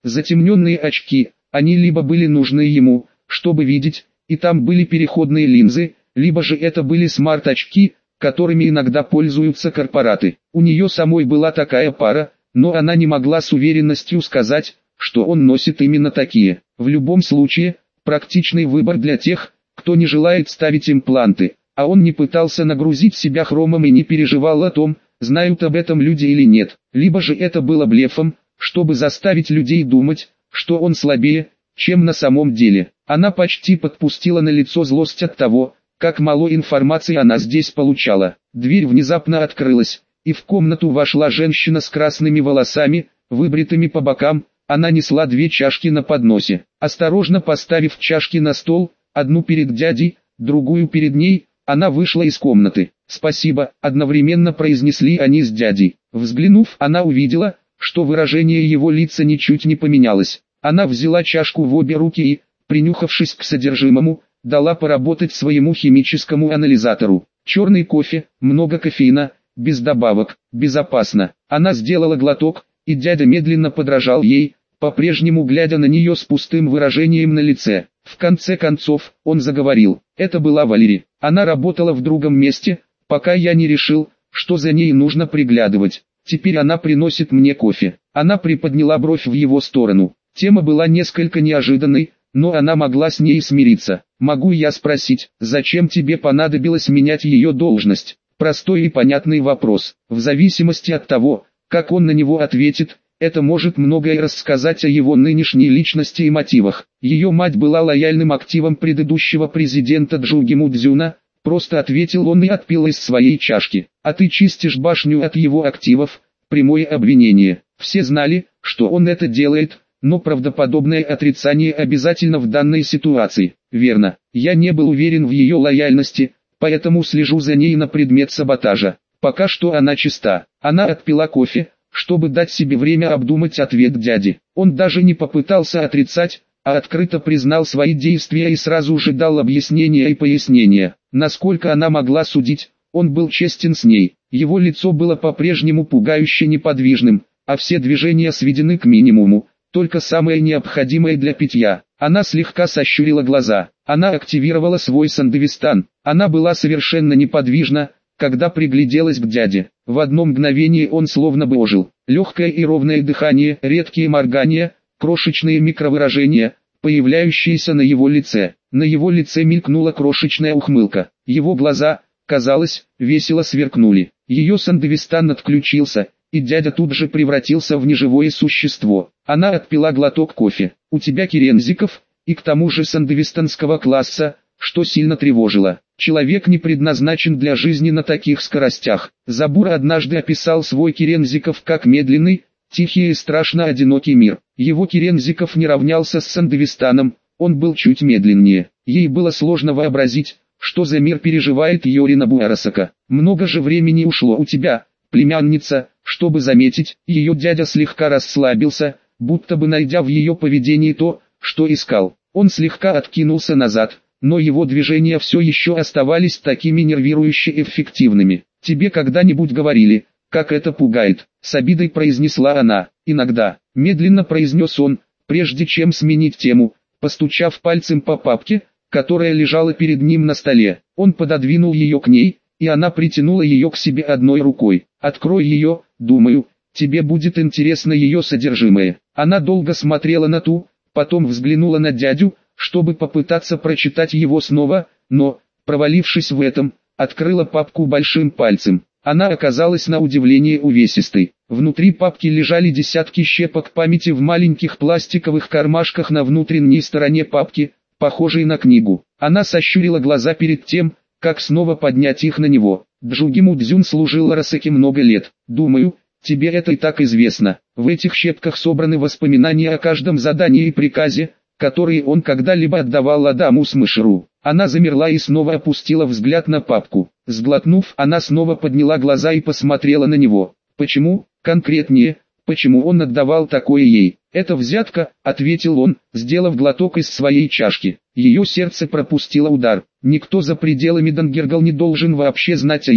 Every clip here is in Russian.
Затемненные очки, они либо были нужны ему, чтобы видеть, и там были переходные линзы, либо же это были смарт-очки, которыми иногда пользуются корпораты. У нее самой была такая пара, но она не могла с уверенностью сказать, что он носит именно такие. В любом случае, практичный выбор для тех, кто не желает ставить импланты, а он не пытался нагрузить себя хромом и не переживал о том, знают об этом люди или нет. Либо же это было блефом, чтобы заставить людей думать, что он слабее, чем на самом деле. Она почти подпустила на лицо злость от того, как мало информации она здесь получала. Дверь внезапно открылась, и в комнату вошла женщина с красными волосами, выбритыми по бокам. Она несла 2 чашки на подносе. Осторожно поставив чашки на стол, одну перед дядей, другую перед ней, она вышла из комнаты. «Спасибо», одновременно произнесли они с дядей. Взглянув, она увидела, что выражение его лица ничуть не поменялось. Она взяла чашку в обе руки и, принюхавшись к содержимому, дала поработать своему химическому анализатору. Черный кофе, много кофеина, без добавок, безопасно. Она сделала глоток, и дядя медленно подражал ей, по-прежнему глядя на нее с пустым выражением на лице. В конце концов, он заговорил. Это была Валери. Она работала в другом месте, пока я не решил, что за ней нужно приглядывать. Теперь она приносит мне кофе. Она приподняла бровь в его сторону. Тема была несколько неожиданной, но она могла с ней смириться. «Могу я спросить, зачем тебе понадобилось менять ее должность?» Простой и понятный вопрос. В зависимости от того, как он на него ответит, это может многое рассказать о его нынешней личности и мотивах. Ее мать была лояльным активом предыдущего президента Джуги Мудзюна, просто ответил он и отпил из своей чашки. А ты чистишь башню от его активов, прямое обвинение. Все знали, что он это делает, но правдоподобное отрицание обязательно в данной ситуации. Верно, я не был уверен в ее лояльности, поэтому слежу за ней на предмет саботажа. Пока что она чиста. Она отпила кофе, чтобы дать себе время обдумать ответ дяди. Он даже не попытался отрицать, а открыто признал свои действия и сразу же дал объяснения и пояснения. Насколько она могла судить, он был честен с ней. Его лицо было по-прежнему пугающе неподвижным, а все движения сведены к минимуму, только самое необходимое для питья. Она слегка сощурила глаза. Она активировала свой сандевистан. Она была совершенно неподвижна, когда пригляделась к дяде. В одно мгновение он словно бы ожил. Легкое и ровное дыхание, редкие моргания, крошечные микровыражения, появляющиеся на его лице. На его лице мелькнула крошечная ухмылка. Его глаза, казалось, весело сверкнули. Ее сандевистан отключился, и дядя тут же превратился в неживое существо. Она отпила глоток кофе. «У тебя Керензиков, и к тому же сандевистанского класса», что сильно тревожило. Человек не предназначен для жизни на таких скоростях. Забура однажды описал свой Керензиков как медленный, тихий и страшно одинокий мир. Его Керензиков не равнялся с Сандевистаном, он был чуть медленнее. Ей было сложно вообразить, что за мир переживает Йорина Буарасака. «Много же времени ушло у тебя, племянница, чтобы заметить». Ее дядя слегка расслабился, будто бы найдя в ее поведении то, что искал. Он слегка откинулся назад, но его движения все еще оставались такими нервирующе эффективными. «Тебе когда-нибудь говорили, как это пугает?» — с обидой произнесла она. «Иногда», — медленно произнес он, прежде чем сменить тему, постучав пальцем по папке, которая лежала перед ним на столе. Он пододвинул ее к ней, и она притянула ее к себе одной рукой. «Открой ее, думаю, тебе будет интересно ее содержимое». Она долго смотрела на ту, потом взглянула на дядю, чтобы попытаться прочитать его снова, но, провалившись в этом, открыла папку большим пальцем. Она оказалась на удивление увесистой. Внутри папки лежали десятки щепок памяти в маленьких пластиковых кармашках на внутренней стороне папки, похожей на книгу. Она сощурила глаза перед тем, как снова поднять их на него. Джуги Мудзюн служил Арасаке много лет. «Думаю, тебе это и так известно. В этих щепках собраны воспоминания о каждом задании и приказе, которые он когда-либо отдавал Адаму Смышеру». Она замерла и снова опустила взгляд на папку. Сглотнув, она снова подняла глаза и посмотрела на него. «Почему, конкретнее, почему он отдавал такое ей?» «Это взятка», — ответил он, сделав глоток из своей чашки. Ее сердце пропустило удар. Никто за пределами Дангергал не должен вообще знать о ее,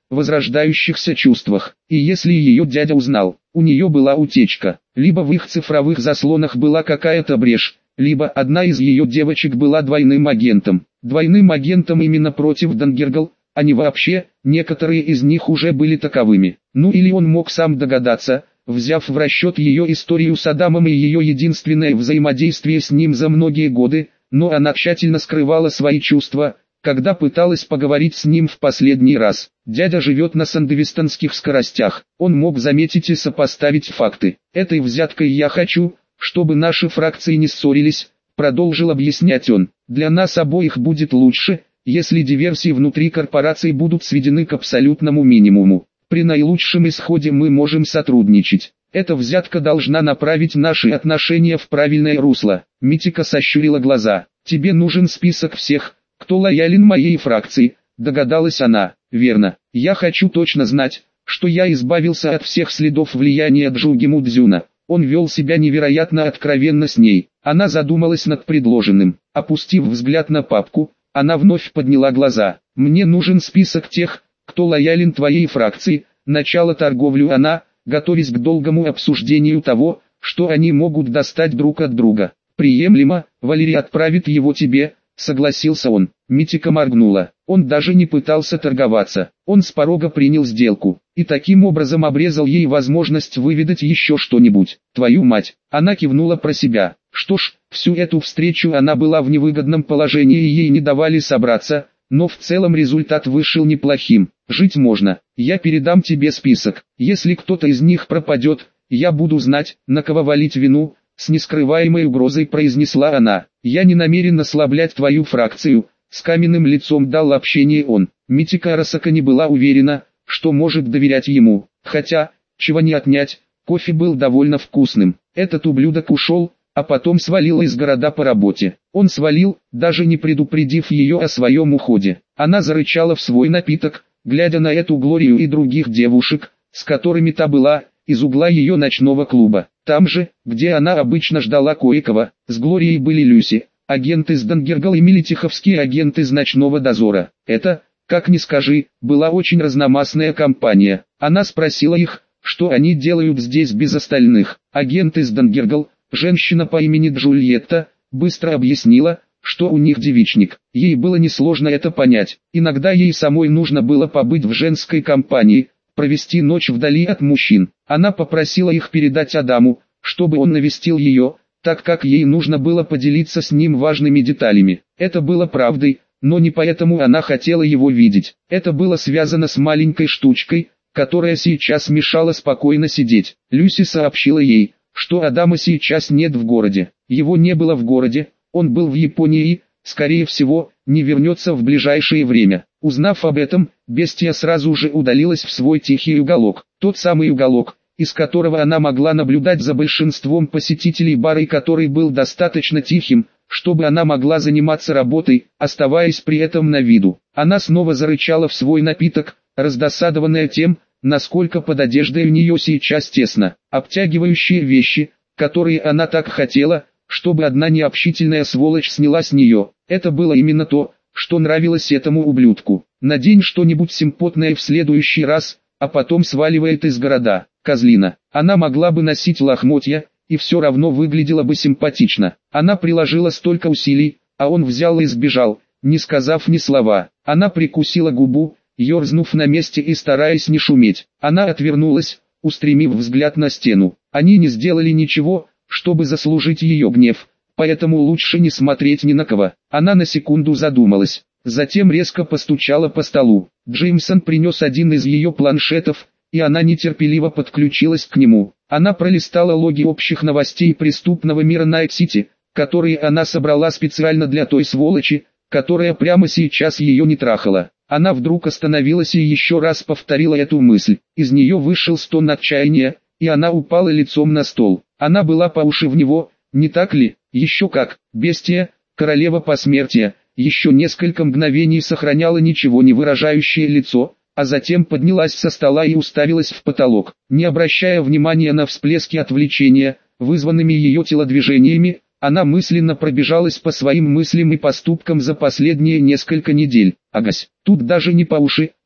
возрождающихся чувствах. И если ее дядя узнал, у нее была утечка, либо в их цифровых заслонах была какая-то брешь, либо одна из ее девочек была двойным агентом. Двойным агентом именно против Дангергал, а не вообще, некоторые из них уже были таковыми. Ну или он мог сам догадаться, взяв в расчет ее историю с Адамом и ее единственное взаимодействие с ним за многие годы, но она тщательно скрывала свои чувства, когда пыталась поговорить с ним в последний раз. Дядя живет на сандевистонских скоростях, он мог заметить и сопоставить факты. Этой взяткой я хочу, чтобы наши фракции не ссорились, продолжил объяснять он. Для нас обоих будет лучше, если диверсии внутри корпорации будут сведены к абсолютному минимуму. При наилучшем исходе мы можем сотрудничать. Эта взятка должна направить наши отношения в правильное русло. Митика сощурила глаза. Тебе нужен список всех, кто лоялен моей фракции, догадалась она. Верно. Я хочу точно знать, что я избавился от всех следов влияния Джуги Мудзюна. Он вел себя невероятно откровенно с ней. Она задумалась над предложенным. Опустив взгляд на папку, она вновь подняла глаза. Мне нужен список тех, кто лоялен твоей фракции. Начала торговлю она, готовясь к долгому обсуждению того, что они могут достать друг от друга. Приемлемо, Валерий отправит его тебе, согласился он. Митика моргнула. Он даже не пытался торговаться. Он с порога принял сделку. И таким образом обрезал ей возможность выведать еще что-нибудь. Твою мать. Она кивнула про себя. Что ж, всю эту встречу она была в невыгодном положении и ей не давали собраться, но в целом результат вышел неплохим. Жить можно. Я передам тебе список. Если кто-то из них пропадет, я буду знать, на кого валить вину. С нескрываемой угрозой произнесла она. Я не намерен ослаблять твою фракцию. С каменным лицом дал общение он. Митика Арасака не была уверена, что может доверять ему. Хотя, чего не отнять, кофе был довольно вкусным. Этот ублюдок ушел, а потом свалил из города по работе. Он свалил, даже не предупредив ее о своем уходе. Она зарычала в свой напиток, глядя на эту Глорию и других девушек, с которыми та была, из угла ее ночного клуба. Там же, где она обычно ждала кое-кого, с Глорией были Люси, агент из Дангергал и милитиховские агенты из ночного дозора. Это, как ни скажи, была очень разномастная компания. Она спросила их, что они делают здесь без остальных. Агент из Дангергал, женщина по имени Джульетта, быстро объяснила, что у них девичник. Ей было несложно это понять. Иногда ей самой нужно было побыть в женской компании, провести ночь вдали от мужчин. Она попросила их передать Адаму, чтобы он навестил ее, так как ей нужно было поделиться с ним важными деталями. Это было правдой, но не поэтому она хотела его видеть. Это было связано с маленькой штучкой, которая сейчас мешала спокойно сидеть. Люси сообщила ей, что Адама сейчас нет в городе. Его не было в городе, он был в Японии и, скорее всего, не вернется в ближайшее время. Узнав об этом, бестия сразу же удалилась в свой тихий уголок. Тот самый уголок, из которого она могла наблюдать за большинством посетителей бара и который был достаточно тихим, чтобы она могла заниматься работой, оставаясь при этом на виду. Она снова зарычала в свой напиток, раздосадованная тем, насколько под одеждой у нее сейчас тесно. Обтягивающие вещи, которые она так хотела, чтобы одна необщительная сволочь сняла с нее. Это было именно то, что нравилось этому ублюдку. Надень что-нибудь симпотное в следующий раз, а потом сваливает из города. Козлина. Она могла бы носить лохмотья, и все равно выглядела бы симпатично. Она приложила столько усилий, а он взял и сбежал, не сказав ни слова. Она прикусила губу, ерзнув на месте и стараясь не шуметь. Она отвернулась, устремив взгляд на стену. Они не сделали ничего, чтобы заслужить ее гнев, поэтому лучше не смотреть ни на кого. Она на секунду задумалась, затем резко постучала по столу. Джеймсон принес один из ее планшетов, и она нетерпеливо подключилась к нему. Она пролистала логи общих новостей преступного мира Найт-Сити, которые она собрала специально для той сволочи, которая прямо сейчас ее не трахала. Она вдруг остановилась и еще раз повторила эту мысль. Из нее вышел стон отчаяния, и она упала лицом на стол. Она была по уши в него, не так ли? Еще как. Бестия, королева посмертия, еще несколько мгновений сохраняла ничего не выражающее лицо, а затем поднялась со стола и уставилась в потолок. Не обращая внимания на всплески отвлечения, вызванными ее телодвижениями, она мысленно пробежалась по своим мыслям и поступкам за последние несколько недель. Агась, тут даже не по уши,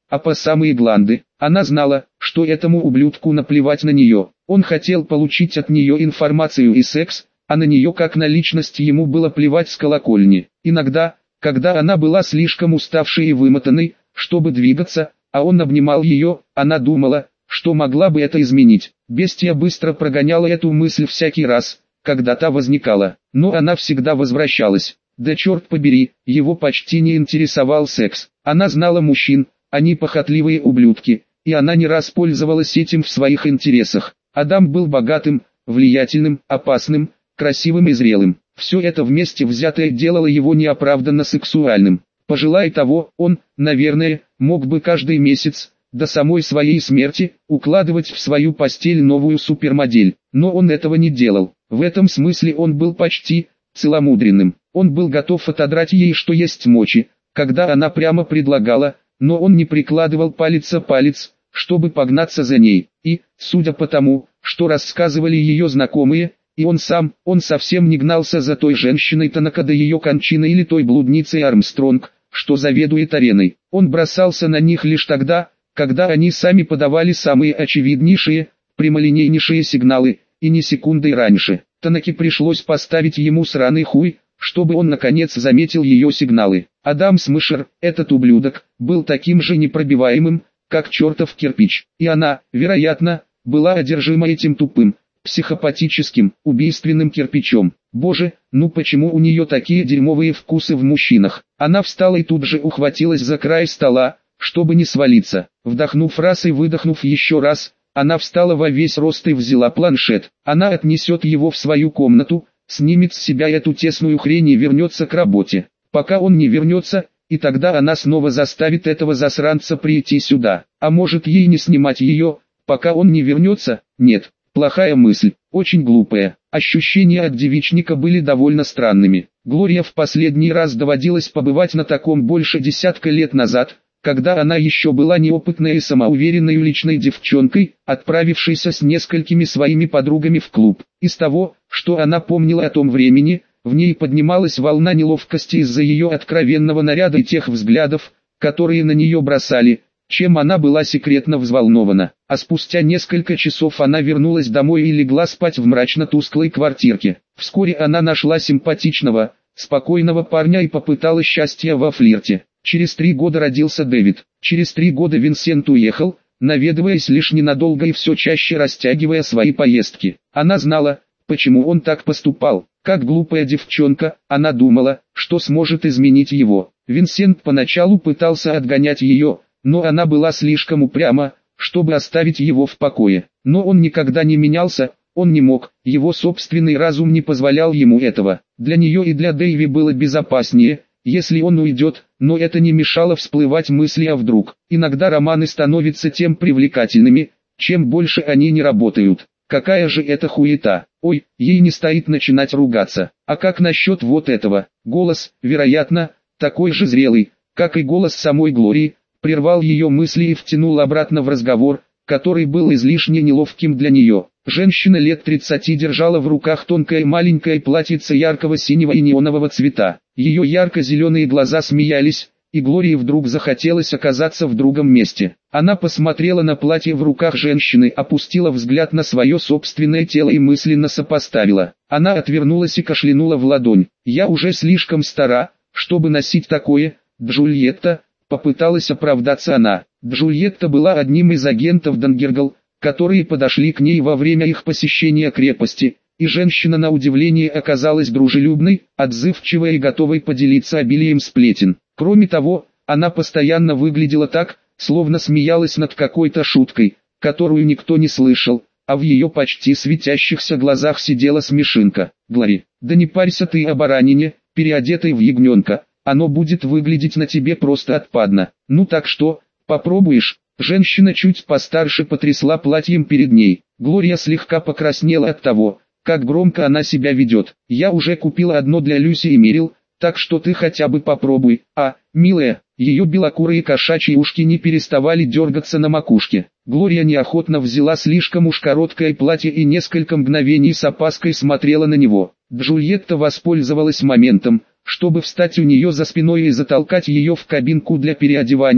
а по самые гланды. Она знала, что этому ублюдку наплевать на нее. Он хотел получить от нее информацию и секс, а на нее как на личность ему было плевать с колокольни. Иногда, когда она была слишком уставшей и вымотанной, чтобы двигаться, а он обнимал ее, она думала, что могла бы это изменить. Бестия быстро прогоняла эту мысль всякий раз, когда та возникала, но она всегда возвращалась. Да черт побери, его почти не интересовал секс. Она знала мужчин, они похотливые ублюдки, и она не раз пользовалась этим в своих интересах. Адам был богатым, влиятельным, опасным, красивым и зрелым. Все это вместе взятое делало его неоправданно сексуальным. Пожелая того, он, наверное, мог бы каждый месяц, до самой своей смерти, укладывать в свою постель новую супермодель. Но он этого не делал. В этом смысле он был почти целомудренным. Он был готов отодрать ей что есть мочи, когда она прямо предлагала, но он не прикладывал палец о палец, чтобы погнаться за ней. И, судя по тому, что рассказывали ее знакомые, и он совсем не гнался за той женщиной Танака до ее кончины или той блудницей Армстронг, что заведует ареной. Он бросался на них лишь тогда, когда они сами подавали самые очевиднейшие, прямолинейнейшие сигналы, и ни секундой раньше. Танаке пришлось поставить ему сраный хуй, чтобы он наконец заметил ее сигналы. Адам Смышер, этот ублюдок, был таким же непробиваемым, как чертов кирпич. И она, вероятно, была одержима этим тупым, психопатическим, убийственным кирпичом. Боже, ну почему у нее такие дерьмовые вкусы в мужчинах? Она встала и тут же ухватилась за край стола, чтобы не свалиться. Вдохнув раз и выдохнув еще раз, она встала во весь рост и взяла планшет. Она отнесет его в свою комнату, снимет с себя эту тесную хрень и вернется к работе. Пока он не вернется, и тогда она снова заставит этого засранца прийти сюда. А может ей не снимать ее, пока он не вернется? Нет, плохая мысль, очень глупая. Ощущения от девичника были довольно странными. Глория в последний раз доводилось побывать на таком больше десятка лет назад, когда она еще была неопытной и самоуверенной уличной девчонкой, отправившейся с несколькими своими подругами в клуб. Из того, что она помнила о том времени, в ней поднималась волна неловкости из-за ее откровенного наряда и тех взглядов, которые на нее бросали, чем она была секретно взволнована. А спустя несколько часов она вернулась домой и легла спать в мрачно-тусклой квартирке. Вскоре она нашла симпатичного, спокойного парня и попыталась счастья во флирте. Через 3 года родился Дэвид. Через 3 года Винсент уехал, наведываясь лишь ненадолго и все чаще растягивая свои поездки. Она знала, почему он так поступал. Как глупая девчонка, она думала, что сможет изменить его. Винсент поначалу пытался отгонять ее, но она была слишком упряма, чтобы оставить его в покое. Но он никогда не менялся, он не мог, его собственный разум не позволял ему этого. Для нее и для Дэйви было безопаснее, если он уйдет, но это не мешало всплывать мысли «а вдруг?». Иногда романы становятся тем привлекательными, чем больше они не работают. Какая же это хуета. Ой, ей не стоит начинать ругаться. А как насчет вот этого? Голос, вероятно, такой же зрелый, как и голос самой Глории, прервал ее мысли и втянул обратно в разговор, который был излишне неловким для нее. Женщина лет 30 держала в руках тонкое маленькое платьице яркого синего и неонового цвета. Ее ярко-зеленые глаза смеялись, и Глории вдруг захотелось оказаться в другом месте. Она посмотрела на платье в руках женщины, опустила взгляд на свое собственное тело и мысленно сопоставила. Она отвернулась и кашлянула в ладонь. «Я уже слишком стара, чтобы носить такое, Джульетта», попыталась оправдаться она. Джульетта была одним из агентов Дангергал, которые подошли к ней во время их посещения крепости, и женщина на удивление оказалась дружелюбной, отзывчивой и готовой поделиться обилием сплетен. Кроме того, она постоянно выглядела так, словно смеялась над какой-то шуткой, которую никто не слышал, а в ее почти светящихся глазах сидела смешинка. «Глори, да не парься ты о баранине, переодетой в ягненка, оно будет выглядеть на тебе просто отпадно. Ну так что, попробуешь?» Женщина чуть постарше потрясла платьем перед ней. Глория слегка покраснела от того, как громко она себя ведет. «Я уже купила одно для Люси и Мирил, так что ты хотя бы попробуй». «А, милая», ее белокурые кошачьи ушки не переставали дергаться на макушке. Глория неохотно взяла слишком уж короткое платье и несколько мгновений с опаской смотрела на него. Джульетта воспользовалась моментом, чтобы встать у нее за спиной и затолкать ее в кабинку для переодевания,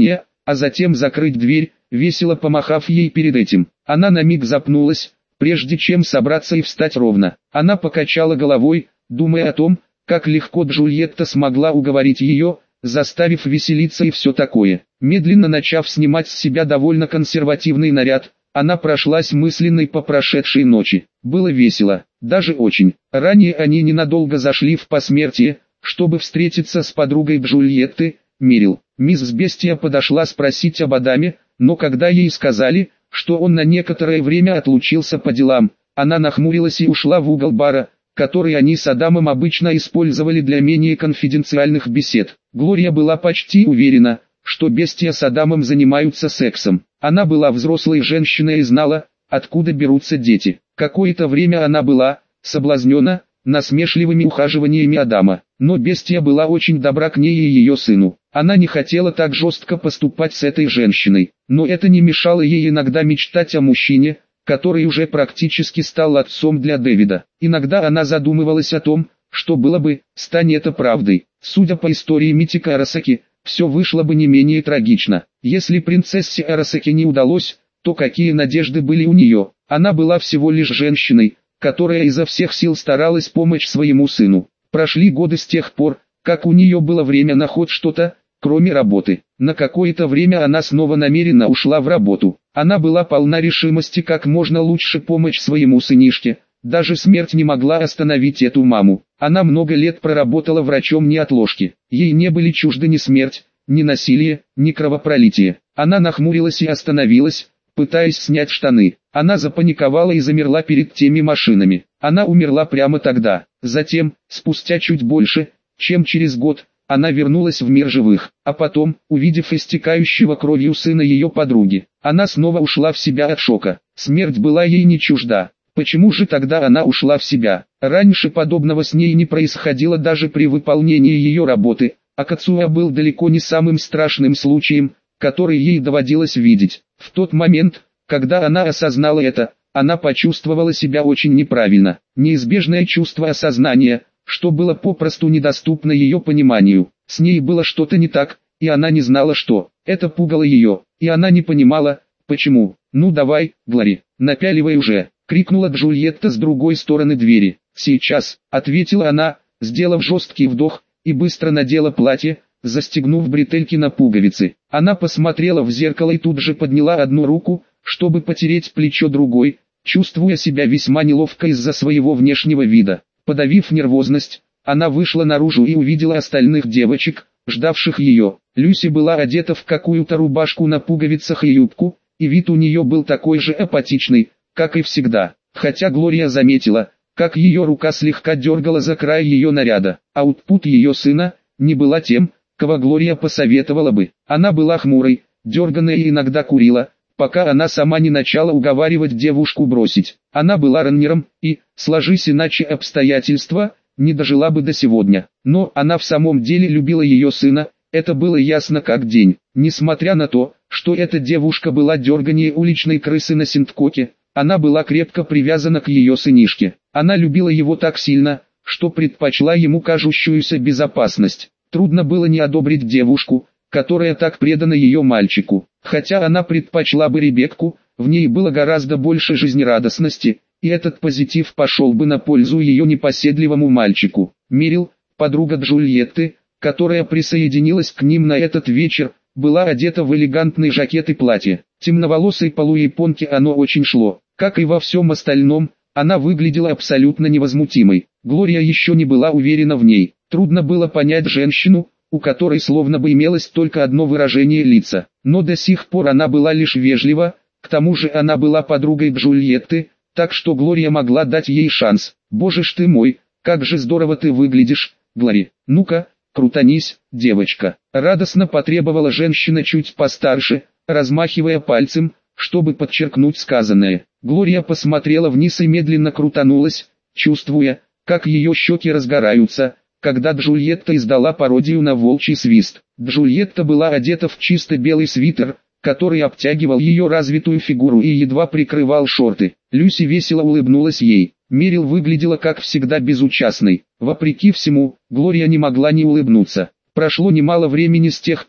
а затем закрыть дверь, весело помахав ей перед этим. Она на миг запнулась, прежде чем собраться и встать ровно. Она покачала головой, думая о том, как легко Джульетта смогла уговорить ее, заставив веселиться и все такое. Медленно начав снимать с себя довольно консервативный наряд, она прошлась мысленной по прошедшей ночи. Было весело, даже очень. Ранее они ненадолго зашли в посмертие, чтобы встретиться с подругой Джульетты, Мирил. Мисс Бестия подошла спросить об Адаме, но когда ей сказали, что он на некоторое время отлучился по делам, она нахмурилась и ушла в угол бара, который они с Адамом обычно использовали для менее конфиденциальных бесед. Глория была почти уверена, что Бестия с Адамом занимаются сексом. Она была взрослой женщиной и знала, откуда берутся дети. Какое-то время она была соблазнена насмешливыми ухаживаниями Адама, но Бестия была очень добра к ней и ее сыну. Она не хотела так жестко поступать с этой женщиной, но это не мешало ей иногда мечтать о мужчине, который уже практически стал отцом для Дэвида. Иногда она задумывалась о том, что было бы, стань это правдой. Судя по истории Митика Арасаки, все вышло бы не менее трагично. Если принцессе Арасаки не удалось, то какие надежды были у нее? Она была всего лишь женщиной, которая изо всех сил старалась помочь своему сыну. Прошли годы с тех пор, как у нее было время на хоть что-то, кроме работы. На какое-то время она снова намеренно ушла в работу. Она была полна решимости как можно лучше помочь своему сынишке. Даже смерть не могла остановить эту маму. Она много лет проработала врачом неотложки. Ей не были чужды ни смерть, ни насилие, ни кровопролитие. Она нахмурилась и остановилась, пытаясь снять штаны. Она запаниковала и замерла перед теми машинами. Она умерла прямо тогда. Затем, спустя чуть больше, чем через год, она вернулась в мир живых. А потом, увидев истекающего кровью сына ее подруги, она снова ушла в себя от шока. Смерть была ей не чужда. Почему же тогда она ушла в себя? Раньше подобного с ней не происходило даже при выполнении ее работы, а Кацуя был далеко не самым страшным случаем, который ей доводилось видеть. В тот момент, когда она осознала это, она почувствовала себя очень неправильно. Неизбежное чувство осознания, что было попросту недоступно ее пониманию. С ней было что-то не так, и она не знала что. Это пугало ее, и она не понимала, почему. «Ну давай, Глори, напяливай уже!» — крикнула Джульетта с другой стороны двери. «Сейчас», — ответила она, сделав жесткий вдох, и быстро надела платье, застегнув бретельки на пуговицы. Она посмотрела в зеркало и тут же подняла одну руку, чтобы потереть плечо другой, чувствуя себя весьма неловко из-за своего внешнего вида. Подавив нервозность, она вышла наружу и увидела остальных девочек, ждавших ее. Люси была одета в какую-то рубашку на пуговицах и юбку, и вид у нее был такой же апатичный, как и всегда. Хотя Глория заметила, как ее рука слегка дергала за край ее наряда. Аутпут ее сына не была тем, кого Глория посоветовала бы. Она была хмурой, дерганной и иногда курила, пока она сама не начала уговаривать девушку бросить. Она была раннером и, сложись иначе обстоятельства, не дожила бы до сегодня. Но она в самом деле любила ее сына, это было ясно как день. Несмотря на то, что эта девушка была дерганнее уличной крысы на Синдкоке, она была крепко привязана к ее сынишке. Она любила его так сильно, что предпочла ему кажущуюся безопасность. Трудно было не одобрить девушку, которая так предана ее мальчику. Хотя она предпочла бы Ребекку, в ней было гораздо больше жизнерадостности, и этот позитив пошел бы на пользу ее непоседливому мальчику. Мирил, подруга Джульетты, которая присоединилась к ним на этот вечер, была одета в элегантный жакет и платье. Темноволосой полуяпонке оно очень шло. Как и во всем остальном, она выглядела абсолютно невозмутимой. Глория еще не была уверена в ней. Трудно было понять женщину, у которой словно бы имелось только одно выражение лица. Но до сих пор она была лишь вежлива, к тому же она была подругой Джульетты, так что Глория могла дать ей шанс. «Боже ж ты мой, как же здорово ты выглядишь, Глори! Ну-ка, крутанись, девочка!» Радостно потребовала женщина чуть постарше, размахивая пальцем, чтобы подчеркнуть сказанное. Глория посмотрела вниз и медленно крутанулась, чувствуя, как ее щеки разгораются, когда Джульетта издала пародию на волчий свист. Джульетта была одета в чисто белый свитер, который обтягивал ее развитую фигуру и едва прикрывал шорты. Люси весело улыбнулась ей. Мирил выглядела как всегда безучастной. Вопреки всему, Глория не могла не улыбнуться. Прошло немало времени с тех пор,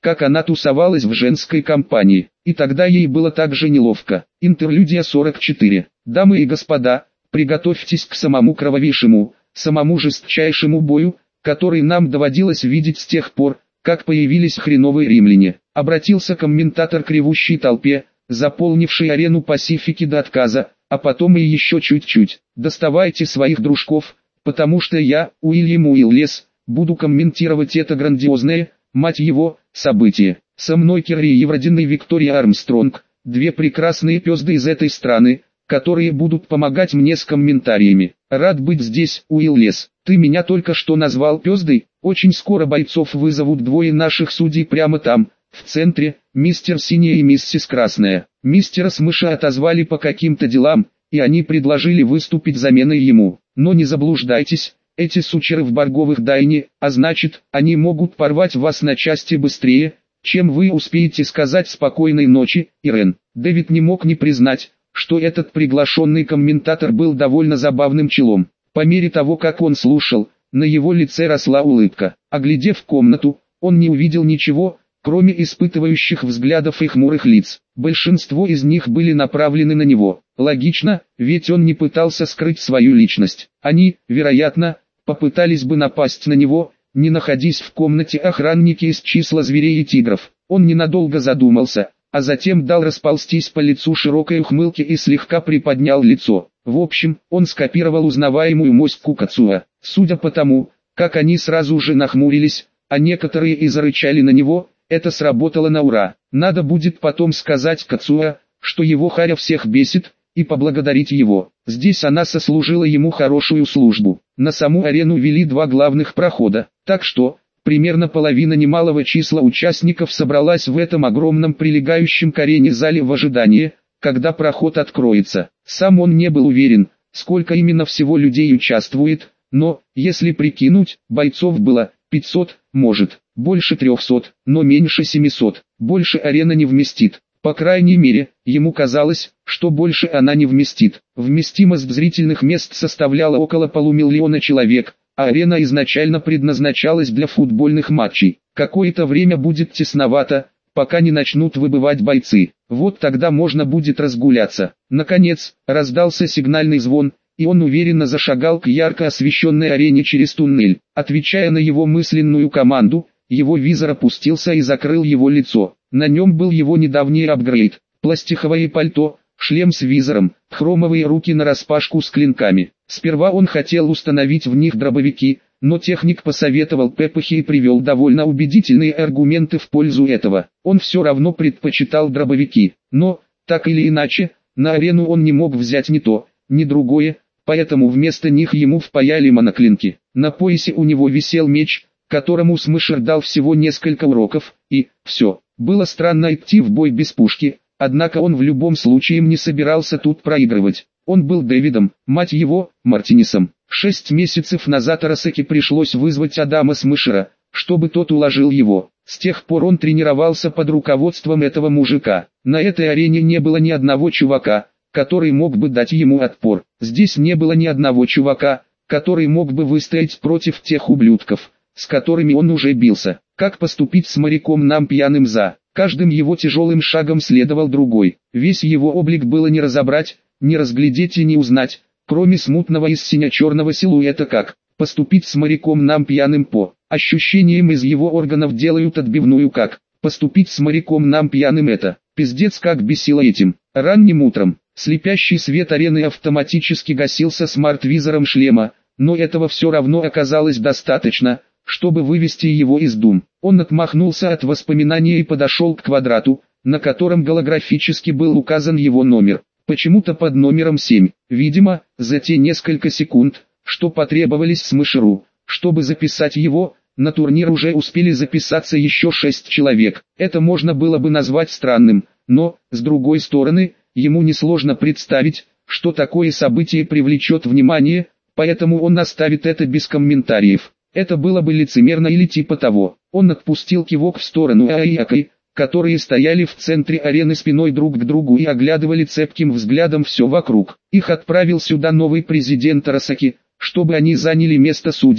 как она тусовалась в женской компании, и тогда ей было так же неловко. Интерлюдия 44. Дамы и господа, приготовьтесь к самому кровавейшему, самому жестчайшему бою, который нам доводилось видеть с тех пор, как появились хреновые римляне. Обратился комментатор к ревущей толпе, заполнившей арену Пасифики до отказа, а потом и еще чуть-чуть. Доставайте своих дружков, потому что я, Уильям Уиллес, буду комментировать это грандиозное, мать его, событие. Со мной Керри Евродин и Виктория Армстронг, две прекрасные пёзды из этой страны, которые будут помогать мне с комментариями. Рад быть здесь, Уиллес. Ты меня только что назвал пёздой? Очень скоро бойцов вызовут двое наших судей прямо там, в центре, мистер Синяя и миссис Красная. Мистера Смыша отозвали по каким-то делам, и они предложили выступить заменой ему. Но не заблуждайтесь, эти сучеры в Борговых Дайне, а значит, они могут порвать вас на части быстрее, чем вы успеете сказать спокойной ночи, Ирен. Дэвид не мог не признать, что этот приглашенный комментатор был довольно забавным челом. По мере того, как он слушал, на его лице росла улыбка. Оглядев комнату, он не увидел ничего, кроме испытывающих взглядов и хмурых лиц. Большинство из них были направлены на него. Логично, ведь он не пытался скрыть свою личность. Они, вероятно, попытались бы напасть на него, не находясь в комнате охранники из числа зверей и тигров. Он ненадолго задумался, а затем дал расползтись по лицу широкой ухмылки и слегка приподнял лицо. В общем, он скопировал узнаваемую моську Кацуа. Судя по тому, как они сразу же нахмурились, а некоторые и зарычали на него, это сработало на ура. Надо будет потом сказать Кацуа, что его харя всех бесит, и поблагодарить его. Здесь она сослужила ему хорошую службу. На саму арену вели два главных прохода, так что, примерно половина немалого числа участников собралась в этом огромном прилегающем к арене зале в ожидании, когда проход откроется. Сам он не был уверен, сколько именно всего людей участвует, но, если прикинуть, бойцов было 500, может, больше 300, но меньше 700, больше арена не вместит. По крайней мере, ему казалось, что больше она не вместит. Вместимость зрительных мест составляла около 500 000 человек, а арена изначально предназначалась для футбольных матчей. Какое-то время будет тесновато, пока не начнут выбывать бойцы. Вот тогда можно будет разгуляться. Наконец, раздался сигнальный звон, и он уверенно зашагал к ярко освещенной арене через туннель. Отвечая на его мысленную команду, его визор опустился и закрыл его лицо. На нем был его недавний апгрейд: пластиковое пальто, шлем с визором, хромовые руки нараспашку с клинками. Сперва он хотел установить в них дробовики, но техник посоветовал пеппахи и привел довольно убедительные аргументы в пользу этого. Он все равно предпочитал дробовики, но, так или иначе, на арену он не мог взять ни то, ни другое, поэтому вместо них ему впаяли моноклинки. На поясе у него висел меч, которому Смышер дал всего несколько уроков, и все. Было странно идти в бой без пушки, однако он в любом случае не собирался тут проигрывать. Он был Дэвидом, мать его, Мартинесом. 6 месяцев назад Арасаки пришлось вызвать Адама Смышера, чтобы тот уложил его. С тех пор он тренировался под руководством этого мужика. На этой арене не было ни одного чувака, который мог бы дать ему отпор. Здесь не было ни одного чувака, который мог бы выстоять против тех ублюдков, с которыми он уже бился. Как поступить с моряком нам пьяным за? Каждым его тяжелым шагом следовал другой. Весь его облик было не разобрать, не разглядеть и не узнать, кроме смутного из сине-черного силуэта. Как поступить с моряком нам пьяным по ощущениям из его органов делают отбивную. Как поступить с моряком нам пьяным? Это пиздец как бесило этим. Ранним утром, слепящий свет арены автоматически гасился смарт-визором шлема, но этого все равно оказалось достаточно, чтобы вывести его из дум. Он отмахнулся от воспоминания и подошел к квадрату, на котором голографически был указан его номер. Почему-то под номером 7. Видимо, за те несколько секунд, что потребовались Смышеру, чтобы записать его, на турнир уже успели записаться еще 6 человек. Это можно было бы назвать странным, но, с другой стороны, ему несложно представить, что такое событие привлечет внимание, поэтому он оставит это без комментариев. Это было бы лицемерно или типа того. Он отпустил кивок в сторону Аиакой, которые стояли в центре арены спиной друг к другу и оглядывали цепким взглядом все вокруг. Их отправил сюда новый президент Арасаки, чтобы они заняли место судей,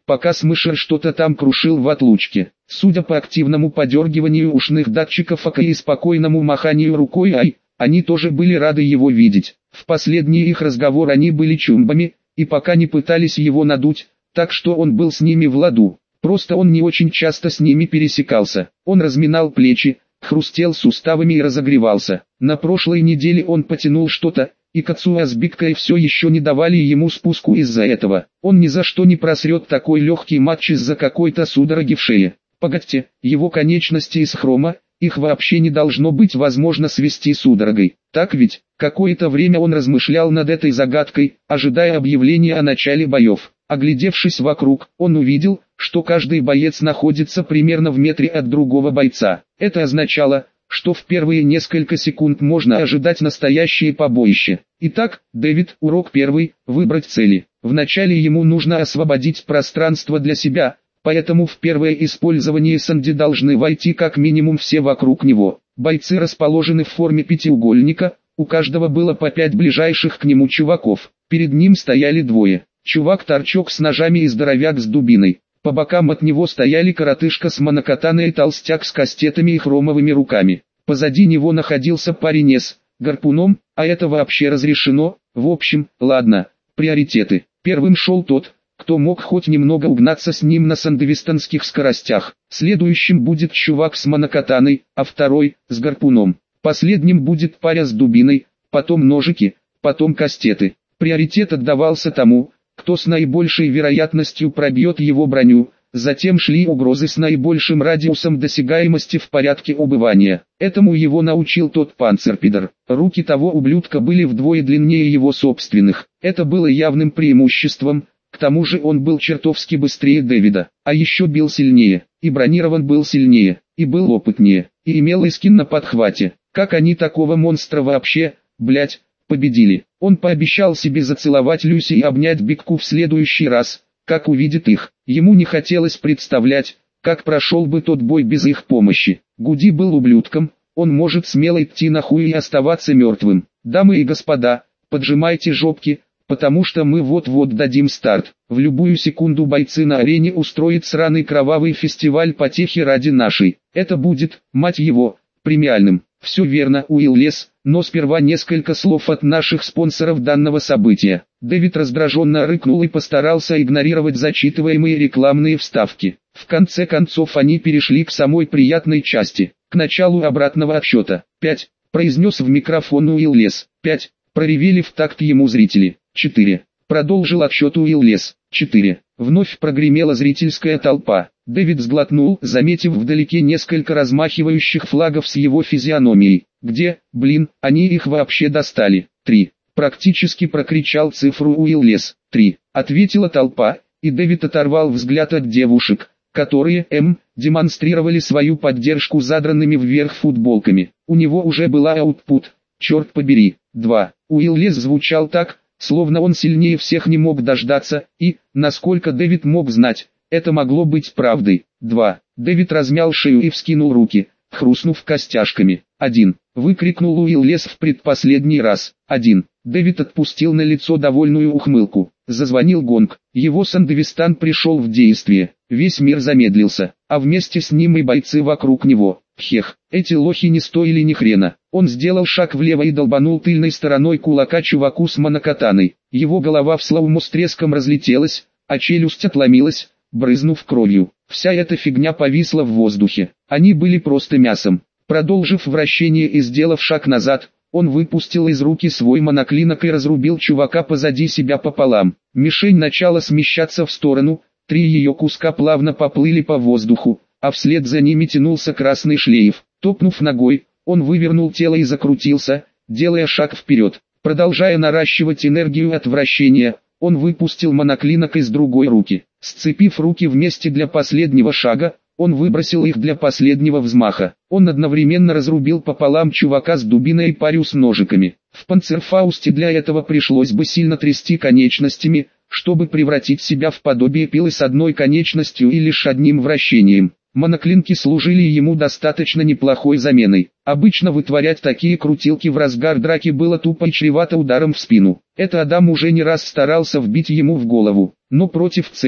пока Смышер что-то там крушил в отлучке. Судя по активному подергиванию ушных датчиков АК и спокойному маханию рукой они тоже были рады его видеть. В последний их разговор они были чумбами, и пока не пытались его надуть, так что он был с ними в ладу. Просто он не очень часто с ними пересекался. Он разминал плечи, хрустел суставами и разогревался. На прошлой неделе он потянул что-то, и Кацуя с Биккой все еще не давали ему спуску из-за этого. Он ни за что не просрет такой легкий матч из-за какой-то судороги в шее. Погодьте, его конечности из хрома, их вообще не должно быть возможно свести судорогой. Так ведь, какое-то время он размышлял над этой загадкой, ожидая объявления о начале боев. Оглядевшись вокруг, он увидел, что каждый боец находится примерно в метре от другого бойца. Это означало, что в первые несколько секунд можно ожидать настоящее побоище. Итак, Дэвид, урок первый, выбрать цели. Вначале ему нужно освободить пространство для себя, поэтому в первое использование Санди должны войти как минимум все вокруг него. Бойцы расположены в форме пятиугольника, у каждого было по 5 ближайших к нему чуваков. Перед ним стояли двое. Чувак-торчок с ножами и здоровяк с дубиной. По бокам от него стояли коротышка с монокатаной и толстяк с кастетами и хромовыми руками. Позади него находился парень с гарпуном, а это вообще разрешено. В общем, ладно, приоритеты. Первым шел тот, кто мог хоть немного угнаться с ним на сандевистанских скоростях. Следующим будет чувак с монокатаной, а второй – с гарпуном. Последним будет паря с дубиной, потом ножики, потом кастеты. Приоритет отдавался тому, кто с наибольшей вероятностью пробьет его броню, затем шли угрозы с наибольшим радиусом досягаемости в порядке убывания. Этому его научил тот панцерпидор. Руки того ублюдка были вдвое длиннее его собственных. Это было явным преимуществом, к тому же он был чертовски быстрее Дэвида, а еще бил сильнее, и бронирован был сильнее, и был опытнее, и имел эскин на подхвате. Как они такого монстра вообще, блять, победили? Он пообещал себе зацеловать Люси и обнять Бикку в следующий раз, как увидит их. Ему не хотелось представлять, как прошел бы тот бой без их помощи. Гуди был ублюдком, он может смело идти нахуй и оставаться мертвым. Дамы и господа, поджимайте жопки, потому что мы вот-вот дадим старт. В любую секунду бойцы на арене устроят сраный кровавый фестиваль потехи ради нашей. Это будет, мать его, премиальным. Все верно, Уиллес, но сперва несколько слов от наших спонсоров данного события. Дэвид раздраженно рыкнул и постарался игнорировать зачитываемые рекламные вставки. В конце концов они перешли к самой приятной части, к началу обратного отсчета. 5. Произнес в микрофон Уиллес. 5. Проревели в такт ему зрители. 4. Продолжил отсчет Уиллес. 4. Вновь прогремела зрительская толпа. Дэвид сглотнул, заметив вдалеке несколько размахивающих флагов с его физиономией. «Где, блин, они их вообще достали?» 3. Практически прокричал цифру Уиллес. 3. Ответила толпа, и Дэвид оторвал взгляд от девушек, которые, демонстрировали свою поддержку задранными вверх футболками. У него уже была аутпут, черт побери. 2. Уиллес звучал так, словно он сильнее всех не мог дождаться, и, насколько Дэвид мог знать, это могло быть правдой. 2. Дэвид размял шею и вскинул руки, хрустнув костяшками. 1. Выкрикнул Уиллес в предпоследний раз. 1. Дэвид отпустил на лицо довольную ухмылку. Зазвонил гонг. Его сандевистан пришел в действие. Весь мир замедлился, а вместе с ним и бойцы вокруг него. Хех, эти лохи не стоили ни хрена. Он сделал шаг влево и долбанул тыльной стороной кулака чуваку с монокатаной. Его голова в слоумо с треском разлетелась, а челюсть отломилась, брызнув кровью. Вся эта фигня повисла в воздухе. Они были просто мясом. Продолжив вращение и сделав шаг назад, он выпустил из руки свой моноклинок и разрубил чувака позади себя пополам. Мишень начала смещаться в сторону, 3 ее куска плавно поплыли по воздуху, а вслед за ними тянулся красный шлейф. Топнув ногой, он вывернул тело и закрутился, делая шаг вперед. Продолжая наращивать энергию от вращения, он выпустил моноклинок из другой руки. Сцепив руки вместе для последнего шага, он выбросил их для последнего взмаха. Он одновременно разрубил пополам чувака с дубиной и парю с ножиками. В панцерфаусте для этого пришлось бы сильно трясти конечностями, чтобы превратить себя в подобие пилы с одной конечностью и лишь одним вращением. Моноклинки служили ему достаточно неплохой заменой. Обычно вытворять такие крутилки в разгар драки было тупо и чревато ударом в спину. Это Адам уже не раз старался вбить ему в голову. Но против целей,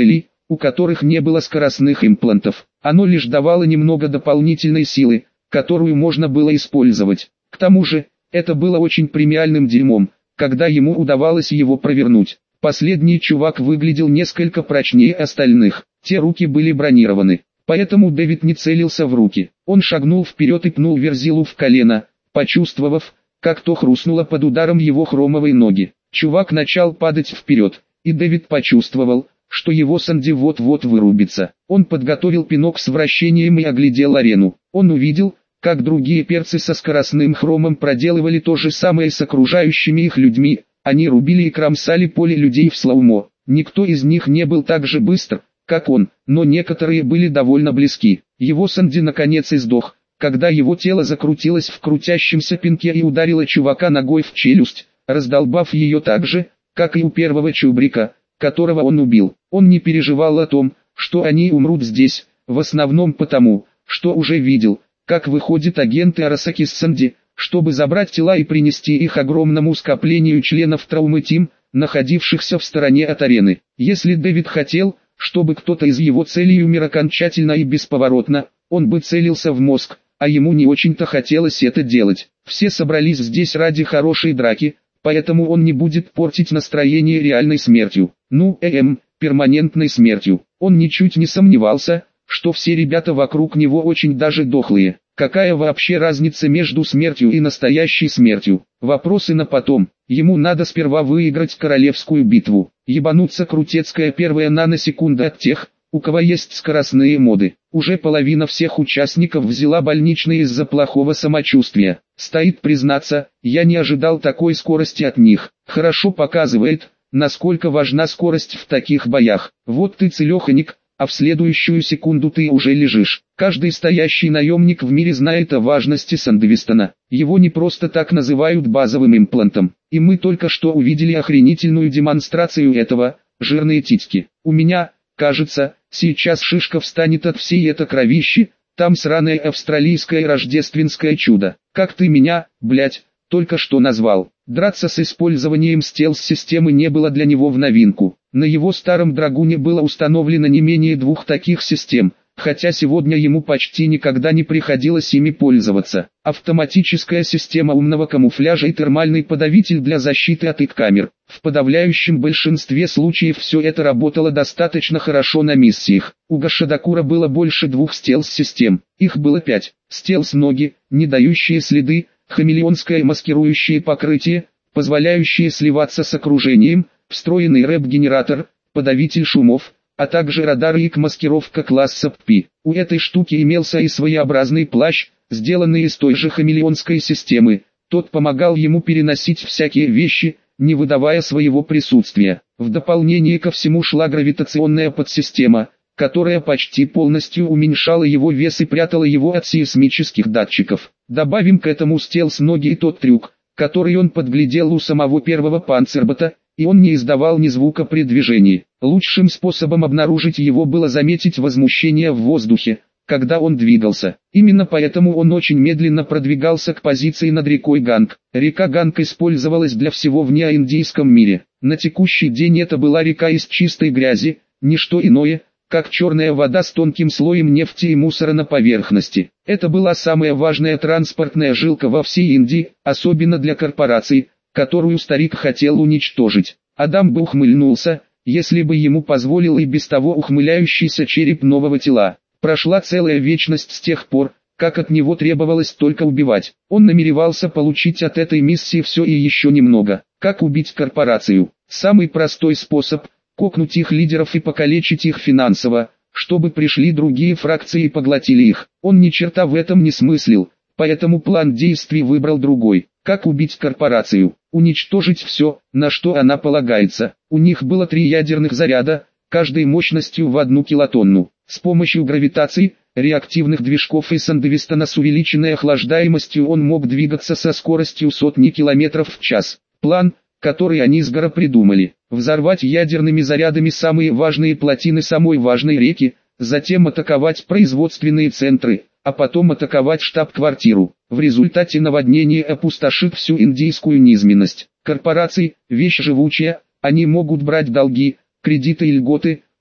у которых не было скоростных имплантов. Оно лишь давало немного дополнительной силы, которую можно было использовать. К тому же, это было очень премиальным дерьмом, когда ему удавалось его провернуть. Последний чувак выглядел несколько прочнее остальных, те руки были бронированы, поэтому Дэвид не целился в руки. Он шагнул вперед и пнул Верзилу в колено, почувствовав, как то хрустнуло под ударом его хромовой ноги. Чувак начал падать вперед, и Дэвид почувствовал, что его Санди вот-вот вырубится. Он подготовил пинок с вращением и оглядел арену. Он увидел, как другие перцы со скоростным хромом проделывали то же самое с окружающими их людьми. Они рубили и кромсали поле людей в слоумо. Никто из них не был так же быстр, как он, но некоторые были довольно близки. Его Санди наконец издох, когда его тело закрутилось в крутящемся пинке и ударило чувака ногой в челюсть, раздолбав ее так же, как и у первого чубрика, которого он убил. Он не переживал о том, что они умрут здесь, в основном потому, что уже видел, как выходят агенты Арасаки с Санди, чтобы забрать тела и принести их огромному скоплению членов Trauma Team, находившихся в стороне от арены. Если Дэвид хотел, чтобы кто-то из его целей умер окончательно и бесповоротно, он бы целился в мозг, а ему не очень-то хотелось это делать. Все собрались здесь ради хорошей драки, поэтому он не будет портить настроение реальной смертью. Перманентной смертью. Он ничуть не сомневался, что все ребята вокруг него очень даже дохлые. Какая вообще разница между смертью и настоящей смертью? Вопросы на потом. Ему надо сперва выиграть королевскую битву. Ебануться крутецкая первая наносекунда от тех, у кого есть скоростные моды. Уже половина всех участников взяла больничные из-за плохого самочувствия. Стоит признаться, я не ожидал такой скорости от них. Хорошо показывает, насколько важна скорость в таких боях. Вот ты целеханик, а в следующую секунду ты уже лежишь. Каждый стоящий наемник в мире знает о важности Сандевистона. Его не просто так называют базовым имплантом. И мы только что увидели охренительную демонстрацию этого, жирные титьки. У меня, кажется, сейчас шишка встанет от всей этой кровищи, там сраное австралийское рождественское чудо. Как ты меня, блять, только что назвал? Драться с использованием стелс-системы не было для него в новинку. На его старом драгуне было установлено не менее 2 таких систем, хотя сегодня ему почти никогда не приходилось ими пользоваться. Автоматическая система умного камуфляжа и термальный подавитель для защиты от ИК-камер. В подавляющем большинстве случаев все это работало достаточно хорошо на миссиях. У Гашадакура было больше 2 стелс-систем. Их было 5. Стелс-ноги, не дающие следы, хамелеонское маскирующее покрытие, позволяющее сливаться с окружением, встроенный рэп-генератор, подавитель шумов, а также радары и маскировка класса ПП. У этой штуки имелся и своеобразный плащ, сделанный из той же хамелеонской системы. Тот помогал ему переносить всякие вещи, не выдавая своего присутствия. В дополнение ко всему шла гравитационная подсистема, которая почти полностью уменьшала его вес и прятала его от сейсмических датчиков. Добавим к этому стелс-ноги и тот трюк, который он подглядел у самого первого панцербота, и он не издавал ни звука при движении. Лучшим способом обнаружить его было заметить возмущение в воздухе, когда он двигался. Именно поэтому он очень медленно продвигался к позиции над рекой Ганг. Река Ганг использовалась для всего в неиндийском мире. На текущий день это была река из чистой грязи, ничто иное, как черная вода с тонким слоем нефти и мусора на поверхности. Это была самая важная транспортная жилка во всей Индии, особенно для корпораций, которую старик хотел уничтожить. Адам бы ухмыльнулся, если бы ему позволил и без того ухмыляющийся череп нового тела. Прошла целая вечность с тех пор, как от него требовалось только убивать. Он намеревался получить от этой миссии все и еще немного. Как убить корпорацию? Самый простой способ – кокнуть их лидеров и покалечить их финансово, чтобы пришли другие фракции и поглотили их. Он ни черта в этом не смыслил, поэтому план действий выбрал другой. Как убить корпорацию? Уничтожить все, на что она полагается. У них было 3 ядерных заряда, каждой мощностью в 1 килотонну. С помощью гравитации, реактивных движков и Сандевистона с увеличенной охлаждаемостью он мог двигаться со скоростью сотни километров в час. План, который они с гора придумали: взорвать ядерными зарядами самые важные плотины самой важной реки, затем атаковать производственные центры, а потом атаковать штаб-квартиру. В результате наводнение опустошит всю индийскую низменность. Корпорации – вещь живучая, они могут брать долги, кредиты и льготы,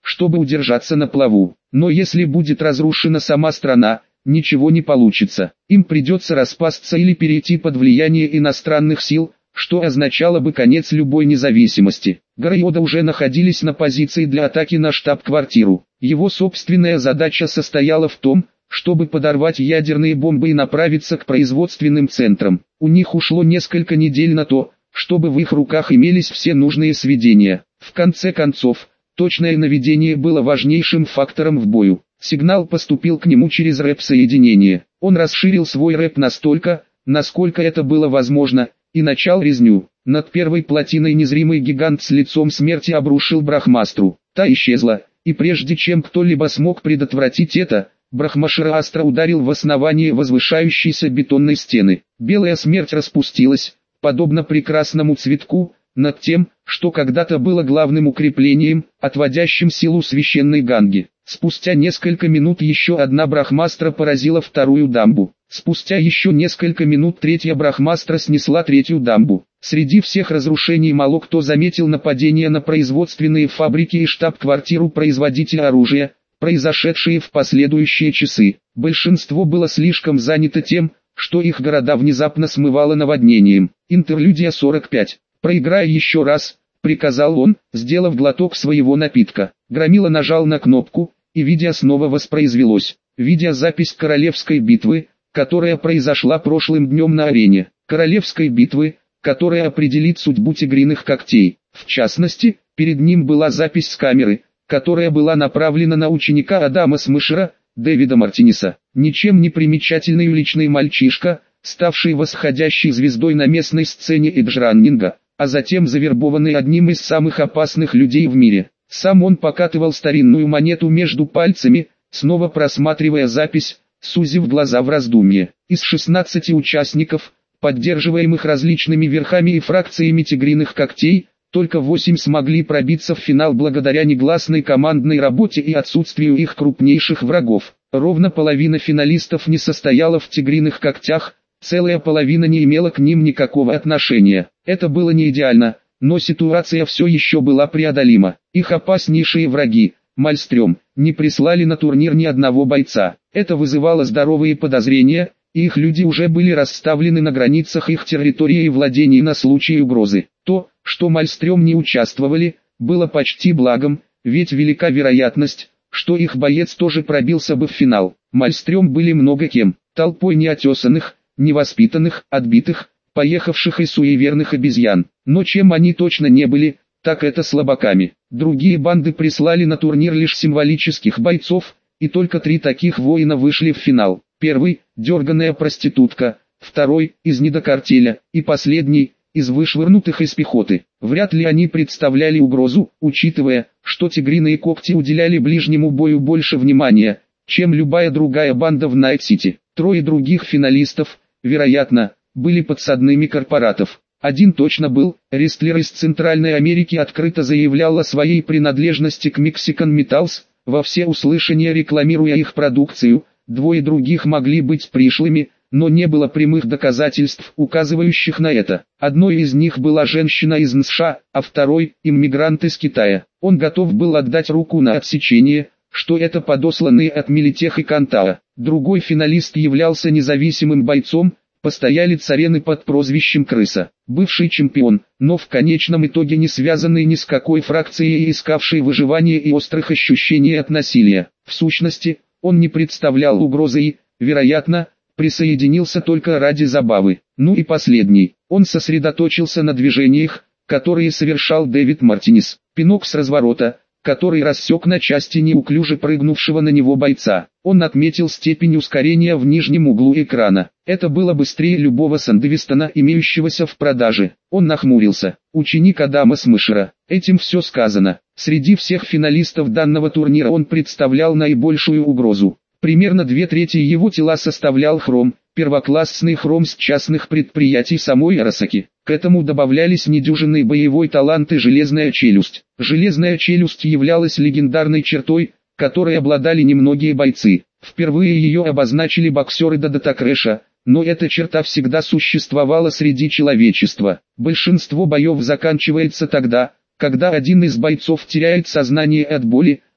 чтобы удержаться на плаву. Но если будет разрушена сама страна, ничего не получится. Им придется распасться или перейти под влияние иностранных сил, что означало бы конец любой независимости. Гара и Ода уже находились на позиции для атаки на штаб-квартиру. Его собственная задача состояла в том, чтобы подорвать ядерные бомбы и направиться к производственным центрам. У них ушло несколько недель на то, чтобы в их руках имелись все нужные сведения. В конце концов, точное наведение было важнейшим фактором в бою. Сигнал поступил к нему через рэп-соединение. Он расширил свой рэп настолько, насколько это было возможно, и начал резню. Над первой плотиной незримый гигант с лицом смерти обрушил Брахмастру. Та исчезла, и прежде чем кто-либо смог предотвратить это, Брахмашра ударил в основание возвышающейся бетонной стены. Белая смерть распустилась, подобно прекрасному цветку, над тем, что когда-то было главным укреплением, отводящим силу священной Ганги. Спустя несколько минут еще одна Брахмастра поразила вторую дамбу. Спустя еще несколько минут третья Брахмастра снесла третью дамбу. Среди всех разрушений мало кто заметил нападения на производственные фабрики и штаб-квартиру производителя оружия, произошедшие в последующие часы. Большинство было слишком занято тем, что их города внезапно смывало наводнением. Интерлюдия 45. «Проиграй еще раз», — приказал он, сделав глоток своего напитка. Громила нажал на кнопку, и видео снова воспроизвелось. Видеозапись королевской битвы, которая произошла прошлым днем на арене. Королевской битвы, которая определит судьбу тигриных когтей. В частности, перед ним была запись с камеры, которая была направлена на ученика Адама Смешера, Дэвида Мартинеса. Ничем не примечательный уличный мальчишка, ставший восходящей звездой на местной сцене эджраннинга, а затем завербованный одним из самых опасных людей в мире. Сам он покатывал старинную монету между пальцами, снова просматривая запись, сузив глаза в раздумье. Из 16 участников, поддерживаемых различными верхами и фракциями тигриных когтей, только 8 смогли пробиться в финал благодаря негласной командной работе и отсутствию их крупнейших врагов. Ровно половина финалистов не состояла в тигриных когтях, целая половина не имела к ним никакого отношения. Это было не идеально, но ситуация все еще была преодолима. Их опаснейшие враги, Мальстрём, не прислали на турнир ни одного бойца. Это вызывало здоровые подозрения, и их люди уже были расставлены на границах их территории и владений на случай угрозы. То, что Мальстрём не участвовали, было почти благом, ведь велика вероятность, что их боец тоже пробился бы в финал. Мальстрём были много кем: толпой неотесанных, невоспитанных, отбитых, поехавших и суеверных обезьян. Но чем они точно не были, так это слабаками. Другие банды прислали на турнир лишь символических бойцов, и только 3 таких воина вышли в финал. Первый – дерганая проститутка, второй – из недокартеля, и последний – из вышвырнутых из пехоты. Вряд ли они представляли угрозу, учитывая, что тигриные когти уделяли ближнему бою больше внимания, чем любая другая банда в Найт-Сити. 3 других финалистов, вероятно, были подсадными корпоратов. Один точно был, рестлер из Центральной Америки открыто заявлял о своей принадлежности к Mexican Metals, во всеуслышание рекламируя их продукцию. 2 других могли быть пришлыми, но не было прямых доказательств, указывающих на это. Одной из них была женщина из США, а второй – иммигрант из Китая. Он готов был отдать руку на отсечение, что это подосланные от Милитех и Кантаа. Другой финалист являлся независимым бойцом, постоялец арены под прозвищем «Крыса», бывший чемпион, но в конечном итоге не связанный ни с какой фракцией и искавший выживания и острых ощущений от насилия. В сущности, он не представлял угрозы и, вероятно, присоединился только ради забавы. Ну и последний, он сосредоточился на движениях, которые совершал Дэвид Мартинес. Пинок с разворота, который рассек на части неуклюже прыгнувшего на него бойца. Он отметил степень ускорения в нижнем углу экрана. Это было быстрее любого Сандевистона, имеющегося в продаже. Он нахмурился. Ученик Адама Смешера. Этим все сказано. Среди всех финалистов данного турнира он представлял наибольшую угрозу. Примерно 2/3 его тела составлял хром, первоклассный хром с частных предприятий самой Арасаки. К этому добавлялись недюжинный боевой талант и железная челюсть. Железная челюсть являлась легендарной чертой, которой обладали немногие бойцы. Впервые ее обозначили боксеры Дадата Крэша, но эта черта всегда существовала среди человечества. Большинство боев заканчивается тогда, когда один из бойцов теряет сознание от боли,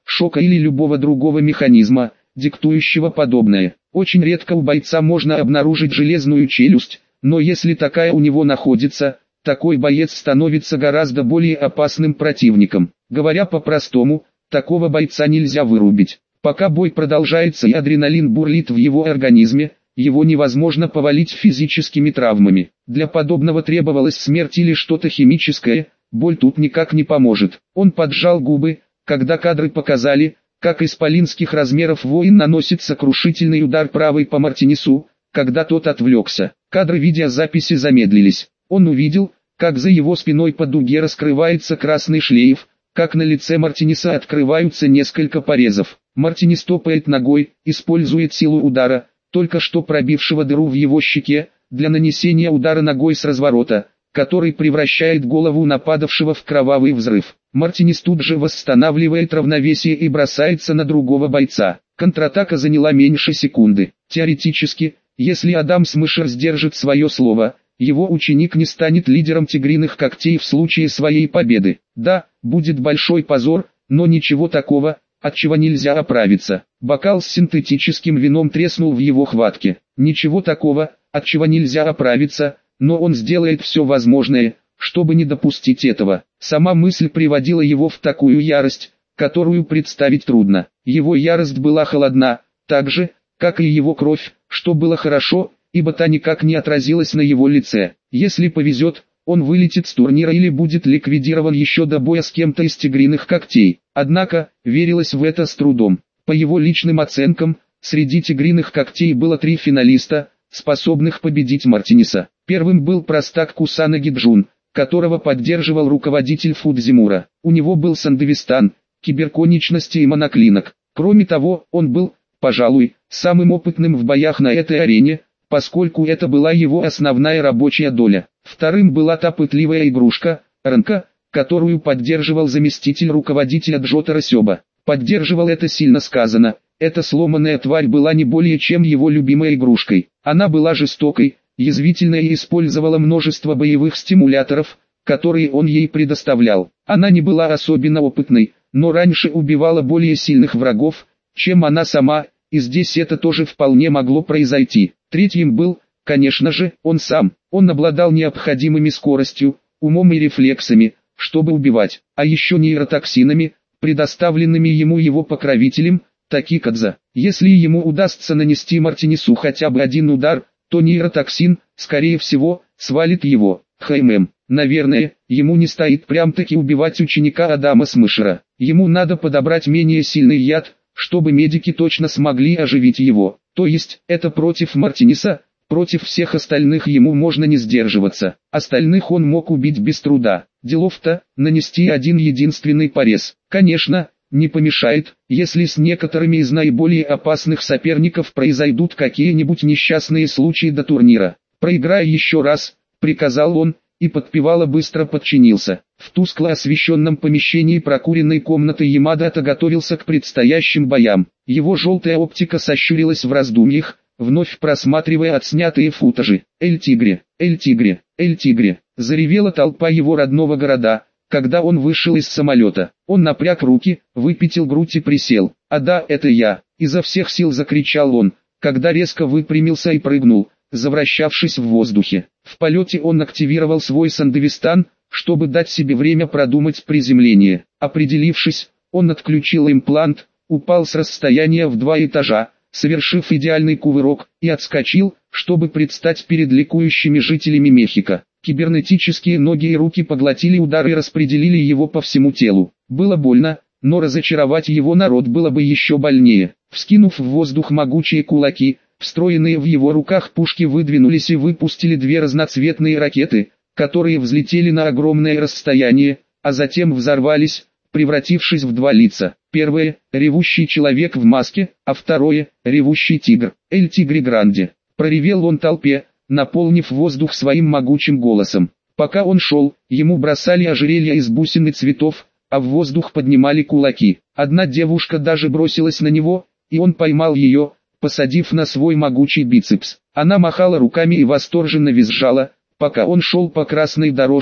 шока или любого другого механизма, диктующего подобное. Очень редко у бойца можно обнаружить железную челюсть, но если такая у него находится, такой боец становится гораздо более опасным противником. Говоря по-простому, такого бойца нельзя вырубить. Пока бой продолжается и адреналин бурлит в его организме, его невозможно повалить физическими травмами. Для подобного требовалась смерть или что-то химическое, боль тут никак не поможет. Он поджал губы, когда кадры показали, как исполинских размеров воин наносит сокрушительный удар правой по Мартинесу, когда тот отвлекся. Кадры видеозаписи замедлились. Он увидел, как за его спиной по дуге раскрывается красный шлейф, как на лице Мартинеса открываются несколько порезов. Мартинес топает ногой, использует силу удара, только что пробившего дыру в его щеке, для нанесения удара ногой с разворота, который превращает голову нападавшего в кровавый взрыв. Мартинес тут же восстанавливает равновесие и бросается на другого бойца. Контратака заняла меньше секунды. Теоретически, если Адам Смешер сдержит свое слово, его ученик не станет лидером тигриных когтей в случае своей победы. Да, будет большой позор, но ничего такого, от чего нельзя оправиться. Бокал с синтетическим вином треснул в его хватке. Ничего такого, от чего нельзя оправиться, но он сделает все возможное, чтобы не допустить этого. Сама мысль приводила его в такую ярость, которую представить трудно. Его ярость была холодна, так же, как и его кровь, что было хорошо, ибо та никак не отразилась на его лице. Если повезет, он вылетит с турнира или будет ликвидирован еще до боя с кем-то из тигриных когтей. Однако, верилось в это с трудом. По его личным оценкам, среди тигриных когтей было 3 финалиста, способных победить Мартинеса. Первым был простак Кусанаги Джун, которого поддерживал руководитель Фудзимура. У него был сандевистан, киберконечности и моноклинок. Кроме того, он был, пожалуй, самым опытным в боях на этой арене, поскольку это была его основная рабочая доля. Вторым была та пытливая игрушка, Ранка, которую поддерживал заместитель руководителя Джотаро Сёба. Поддерживал — это сильно сказано, эта сломанная тварь была не более чем его любимой игрушкой. Она была жестокой, язвительной и использовала множество боевых стимуляторов, которые он ей предоставлял. Она не была особенно опытной, но раньше убивала более сильных врагов, чем она сама, и здесь это тоже вполне могло произойти. Третьим был, конечно же, он сам. Он обладал необходимыми скоростью, умом и рефлексами, чтобы убивать, а еще нейротоксинами, предоставленными ему его покровителем, Такикадза. Если ему удастся нанести Мартинесу хотя бы один удар, то нейротоксин, скорее всего, свалит его. Наверное, ему не стоит прям-таки убивать ученика Адама Смешера. Ему надо подобрать менее сильный яд, чтобы медики точно смогли оживить его. То есть, это против Мартинеса, против всех остальных ему можно не сдерживаться. Остальных он мог убить без труда. Делов-то, нанести один единственный порез. Конечно, не помешает, если с некоторыми из наиболее опасных соперников произойдут какие-нибудь несчастные случаи до турнира. «Проиграй еще раз», — приказал он, и Подпевала быстро подчинился. В тускло освещенном помещении прокуренной комнаты Ямада готовился к предстоящим боям. Его желтая оптика сощурилась в раздумьях, вновь просматривая отснятые футажи. «Эль-Тигре, Эль-Тигре, Эль-Тигре», заревела толпа его родного города, когда он вышел из самолета. Он напряг руки, выпятил грудь и присел. «А да, это я!» — изо всех сил закричал он, когда резко выпрямился и прыгнул, завращавшись в воздухе. В полете он активировал свой сандевистан, чтобы дать себе время продумать приземление. Определившись, он отключил имплант, упал с расстояния в 2 этажа, совершив идеальный кувырок, и отскочил, чтобы предстать перед ликующими жителями Мехико. Кибернетические ноги и руки поглотили удар и распределили его по всему телу. Было больно, но разочаровать его народ было бы еще больнее. Вскинув в воздух могучие кулаки, встроенные в его руках пушки выдвинулись и выпустили 2 разноцветные ракеты, которые взлетели на огромное расстояние, а затем взорвались, превратившись в 2 лица. Первое — ревущий человек в маске, а второе — ревущий тигр. «Эль-Тигре Гранде!» — проревел он толпе, наполнив воздух своим могучим голосом. Пока он шел, ему бросали ожерелья из бусин и цветов, а в воздух поднимали кулаки. Одна девушка даже бросилась на него, и он поймал ее, посадив на свой могучий бицепс. Она махала руками и восторженно визжала, пока он шел по красной дорожке,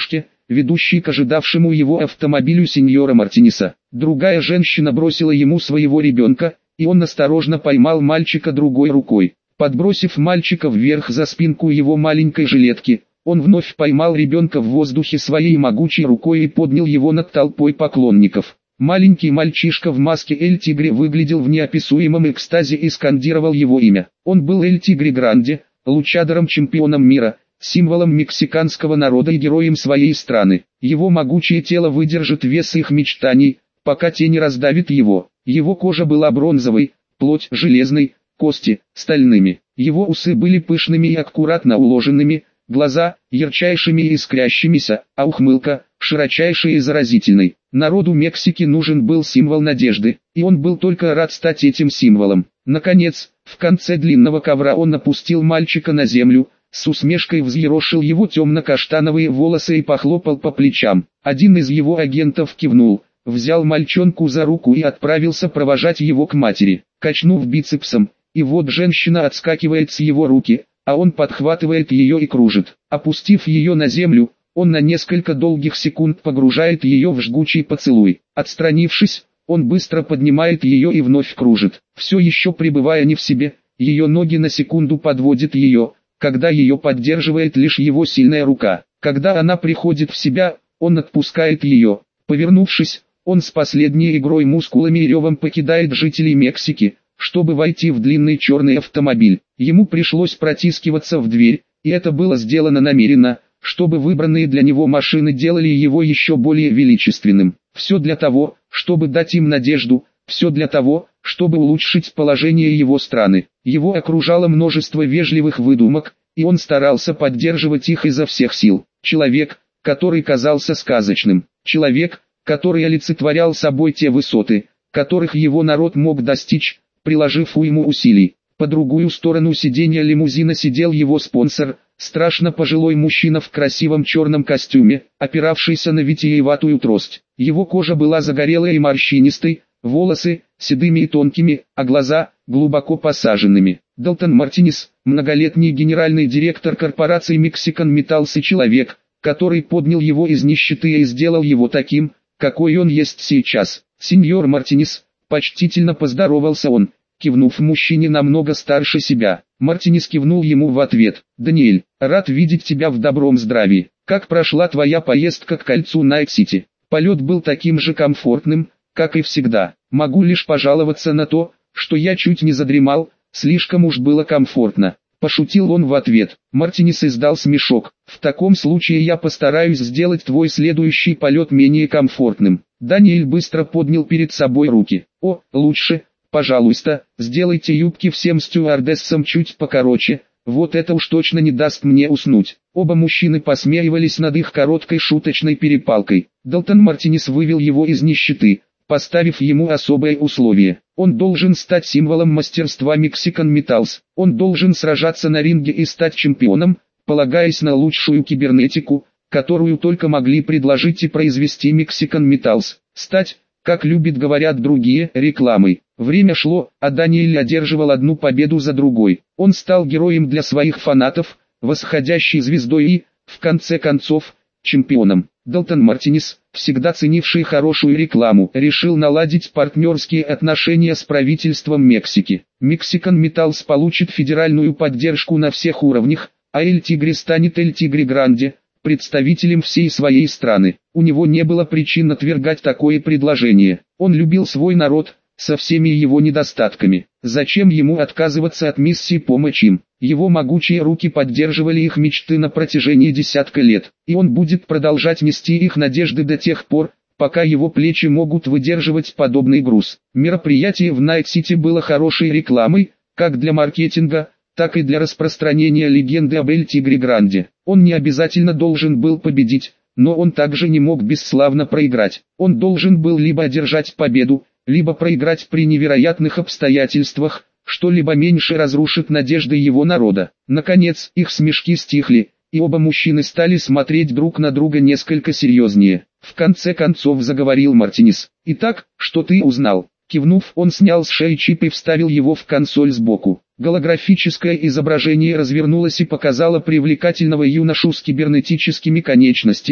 ведущий к ожидавшему его автомобилю сеньора Мартинеса. Другая женщина бросила ему своего ребенка, и он осторожно поймал мальчика другой рукой. Подбросив мальчика вверх за спинку его маленькой жилетки, он вновь поймал ребенка в воздухе своей могучей рукой и поднял его над толпой поклонников. Маленький мальчишка в маске Эль Тигре выглядел в неописуемом экстазе и скандировал его имя. Он был Эль Тигре Гранде, лучадором-чемпионом мира, символом мексиканского народа и героем своей страны. Его могучее тело выдержит вес их мечтаний, пока те не раздавит его. Его кожа была бронзовой, плоть железной, кости стальными. Его усы были пышными и аккуратно уложенными, глаза ярчайшими и искрящимися, а ухмылка широчайшей и заразительной. Народу Мексики нужен был символ надежды, и он был только рад стать этим символом. Наконец, в конце длинного ковра он опустил мальчика на землю, с усмешкой взъерошил его темно-каштановые волосы и похлопал по плечам. Один из его агентов кивнул, взял мальчонку за руку и отправился провожать его к матери. Качнув бицепсом, и вот женщина отскакивает с его руки, а он подхватывает ее и кружит. Опустив ее на землю, он на несколько долгих секунд погружает ее в жгучий поцелуй. Отстранившись, он быстро поднимает ее и вновь кружит. Все еще пребывая не в себе, ее ноги на секунду подводят ее, когда ее поддерживает лишь его сильная рука. Когда она приходит в себя, он отпускает ее. Повернувшись, он с последней игрой мускулами и ревом покидает жителей Мексики, чтобы войти в длинный черный автомобиль. Ему пришлось протискиваться в дверь, и это было сделано намеренно, чтобы выбранные для него машины делали его еще более величественным. Все для того, чтобы дать им надежду, все для того, чтобы улучшить положение его страны. Его окружало множество вежливых выдумок, и он старался поддерживать их изо всех сил. Человек, который казался сказочным. Человек, который олицетворял собой те высоты, которых его народ мог достичь, приложив уйму усилий. По другую сторону сиденья лимузина сидел его спонсор, страшно пожилой мужчина в красивом черном костюме, опиравшийся на витиеватую трость. Его кожа была загорелой и морщинистой, волосы седыми и тонкими, а глаза глубоко посаженными. Далтон Мартинес, многолетний генеральный директор корпорации Mexican Metals и человек, который поднял его из нищеты и сделал его таким, какой он есть сейчас. «Сеньор Мартинес», почтительно поздоровался он, кивнув мужчине намного старше себя. Мартинес кивнул ему в ответ. «Даниэль, рад видеть тебя в добром здравии. Как прошла твоя поездка к кольцу Найт-Сити?» «Полет был таким же комфортным, как и всегда. Могу лишь пожаловаться на то, что я чуть не задремал, слишком уж было комфортно». Пошутил он в ответ. Мартинес издал смешок. «В таком случае я постараюсь сделать твой следующий полет менее комфортным». Даниэль быстро поднял перед собой руки. «О, лучше, пожалуйста, сделайте юбки всем стюардессам чуть покороче, вот это уж точно не даст мне уснуть». Оба мужчины посмеивались над их короткой шуточной перепалкой. Далтон Мартинес вывел его из нищеты, поставив ему особое условие. Он должен стать символом мастерства Mexican Metals. Он должен сражаться на ринге и стать чемпионом, полагаясь на лучшую кибернетику, которую только могли предложить и произвести Mexican Metals. Стать, как любят говорят другие, рекламой. Время шло, а Даниэль одерживал одну победу за другой. Он стал героем для своих фанатов, восходящей звездой и, в конце концов, чемпионом. Далтон Мартинес, всегда ценивший хорошую рекламу, решил наладить партнерские отношения с правительством Мексики. Mexican Metals получит федеральную поддержку на всех уровнях, а Эль Тигре станет Эль Тигре Гранде, представителем всей своей страны. У него не было причин отвергать такое предложение. Он любил свой народ, со всеми его недостатками. Зачем ему отказываться от миссии помочь им? Его могучие руки поддерживали их мечты на протяжении десятка лет, и он будет продолжать нести их надежды до тех пор, пока его плечи могут выдерживать подобный груз. Мероприятие в Найт-Сити было хорошей рекламой, как для маркетинга, так и для распространения легенды об Эль Тигре Гранде. Он не обязательно должен был победить, но он также не мог бесславно проиграть. Он должен был либо одержать победу, либо проиграть при невероятных обстоятельствах, что-либо меньше разрушит надежды его народа. Наконец, их смешки стихли, и оба мужчины стали смотреть друг на друга несколько серьезнее. В конце концов заговорил Мартинес. «Итак, что ты узнал?» Кивнув, он снял с шеи чип и вставил его в консоль сбоку. Голографическое изображение развернулось и показало привлекательного юношу с кибернетическими конечностями,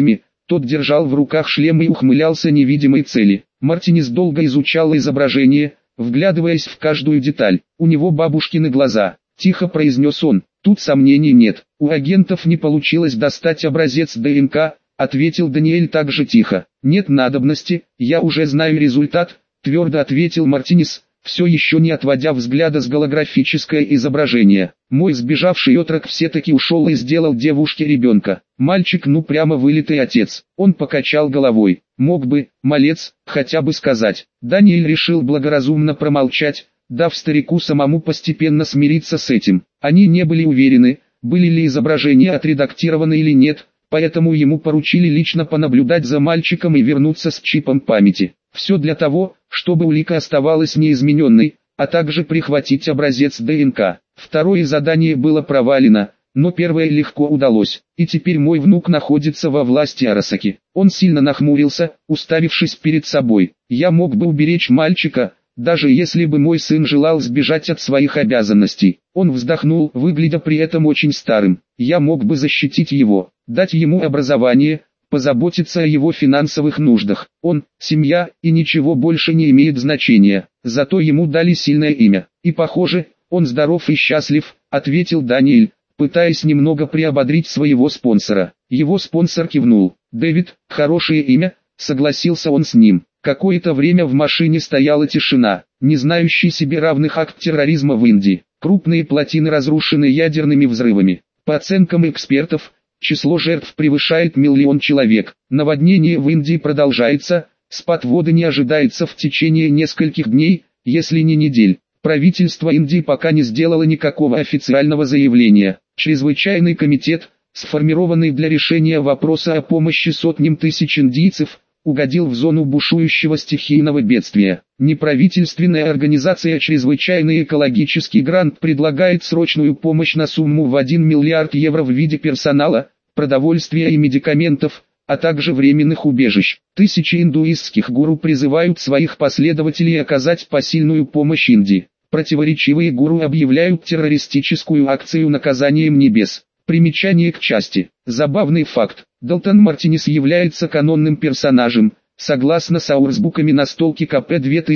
Тот держал в руках шлем и ухмылялся невидимой цели. Мартинес долго изучал изображение, вглядываясь в каждую деталь. «У него бабушкины глаза», — тихо произнес он. «Тут сомнений нет. У агентов не получилось достать образец ДНК», — ответил Даниэль так же тихо. «Нет надобности, я уже знаю результат», — твердо ответил Мартинес, все еще не отводя взгляда с голографическое изображение. «Мой сбежавший отрок все-таки ушел и сделал девушке ребенка. Мальчик прямо вылитый отец». Он покачал головой. «Мог бы, малец, хотя бы сказать». Даниэль решил благоразумно промолчать, дав старику самому постепенно смириться с этим. Они не были уверены, были ли изображения отредактированы или нет, поэтому ему поручили лично понаблюдать за мальчиком и вернуться с чипом памяти. Все для того, чтобы улика оставалась неизмененной, а также прихватить образец ДНК. Второе задание было провалено, но первое легко удалось, и теперь мой внук находится во власти Арасаки. Он сильно нахмурился, уставившись перед собой. «Я мог бы уберечь мальчика, даже если бы мой сын желал сбежать от своих обязанностей». Он вздохнул, выглядя при этом очень старым. «Я мог бы защитить его, дать ему образование, позаботиться о его финансовых нуждах. Он, семья, и ничего больше не имеет значения. Зато ему дали сильное имя. И похоже, он здоров и счастлив», — ответил Даниэль, пытаясь немного приободрить своего спонсора. Его спонсор кивнул. «Дэвид, хорошее имя», — согласился он с ним. Какое-то время в машине стояла тишина. Не знающий себе равных акт терроризма в Индии. Крупные плотины разрушены ядерными взрывами. По оценкам экспертов, число жертв превышает 1 миллион человек. Наводнение в Индии продолжается, спад воды не ожидается в течение нескольких дней, если не недель. Правительство Индии пока не сделало никакого официального заявления. Чрезвычайный комитет, сформированный для решения вопроса о помощи сотням тысяч индийцев, угодил в зону бушующего стихийного бедствия. Неправительственная организация «Чрезвычайный экологический грант» предлагает срочную помощь на сумму в 1 миллиард евро в виде персонала, продовольствия и медикаментов, а также временных убежищ. Тысячи индуистских гуру призывают своих последователей оказать посильную помощь Индии. Противоречивые гуру объявляют террористическую акцию наказанием небес. Примечание к части. Забавный факт. Далтон Мартинес является канонным персонажем, согласно Саурсбуками настолки КП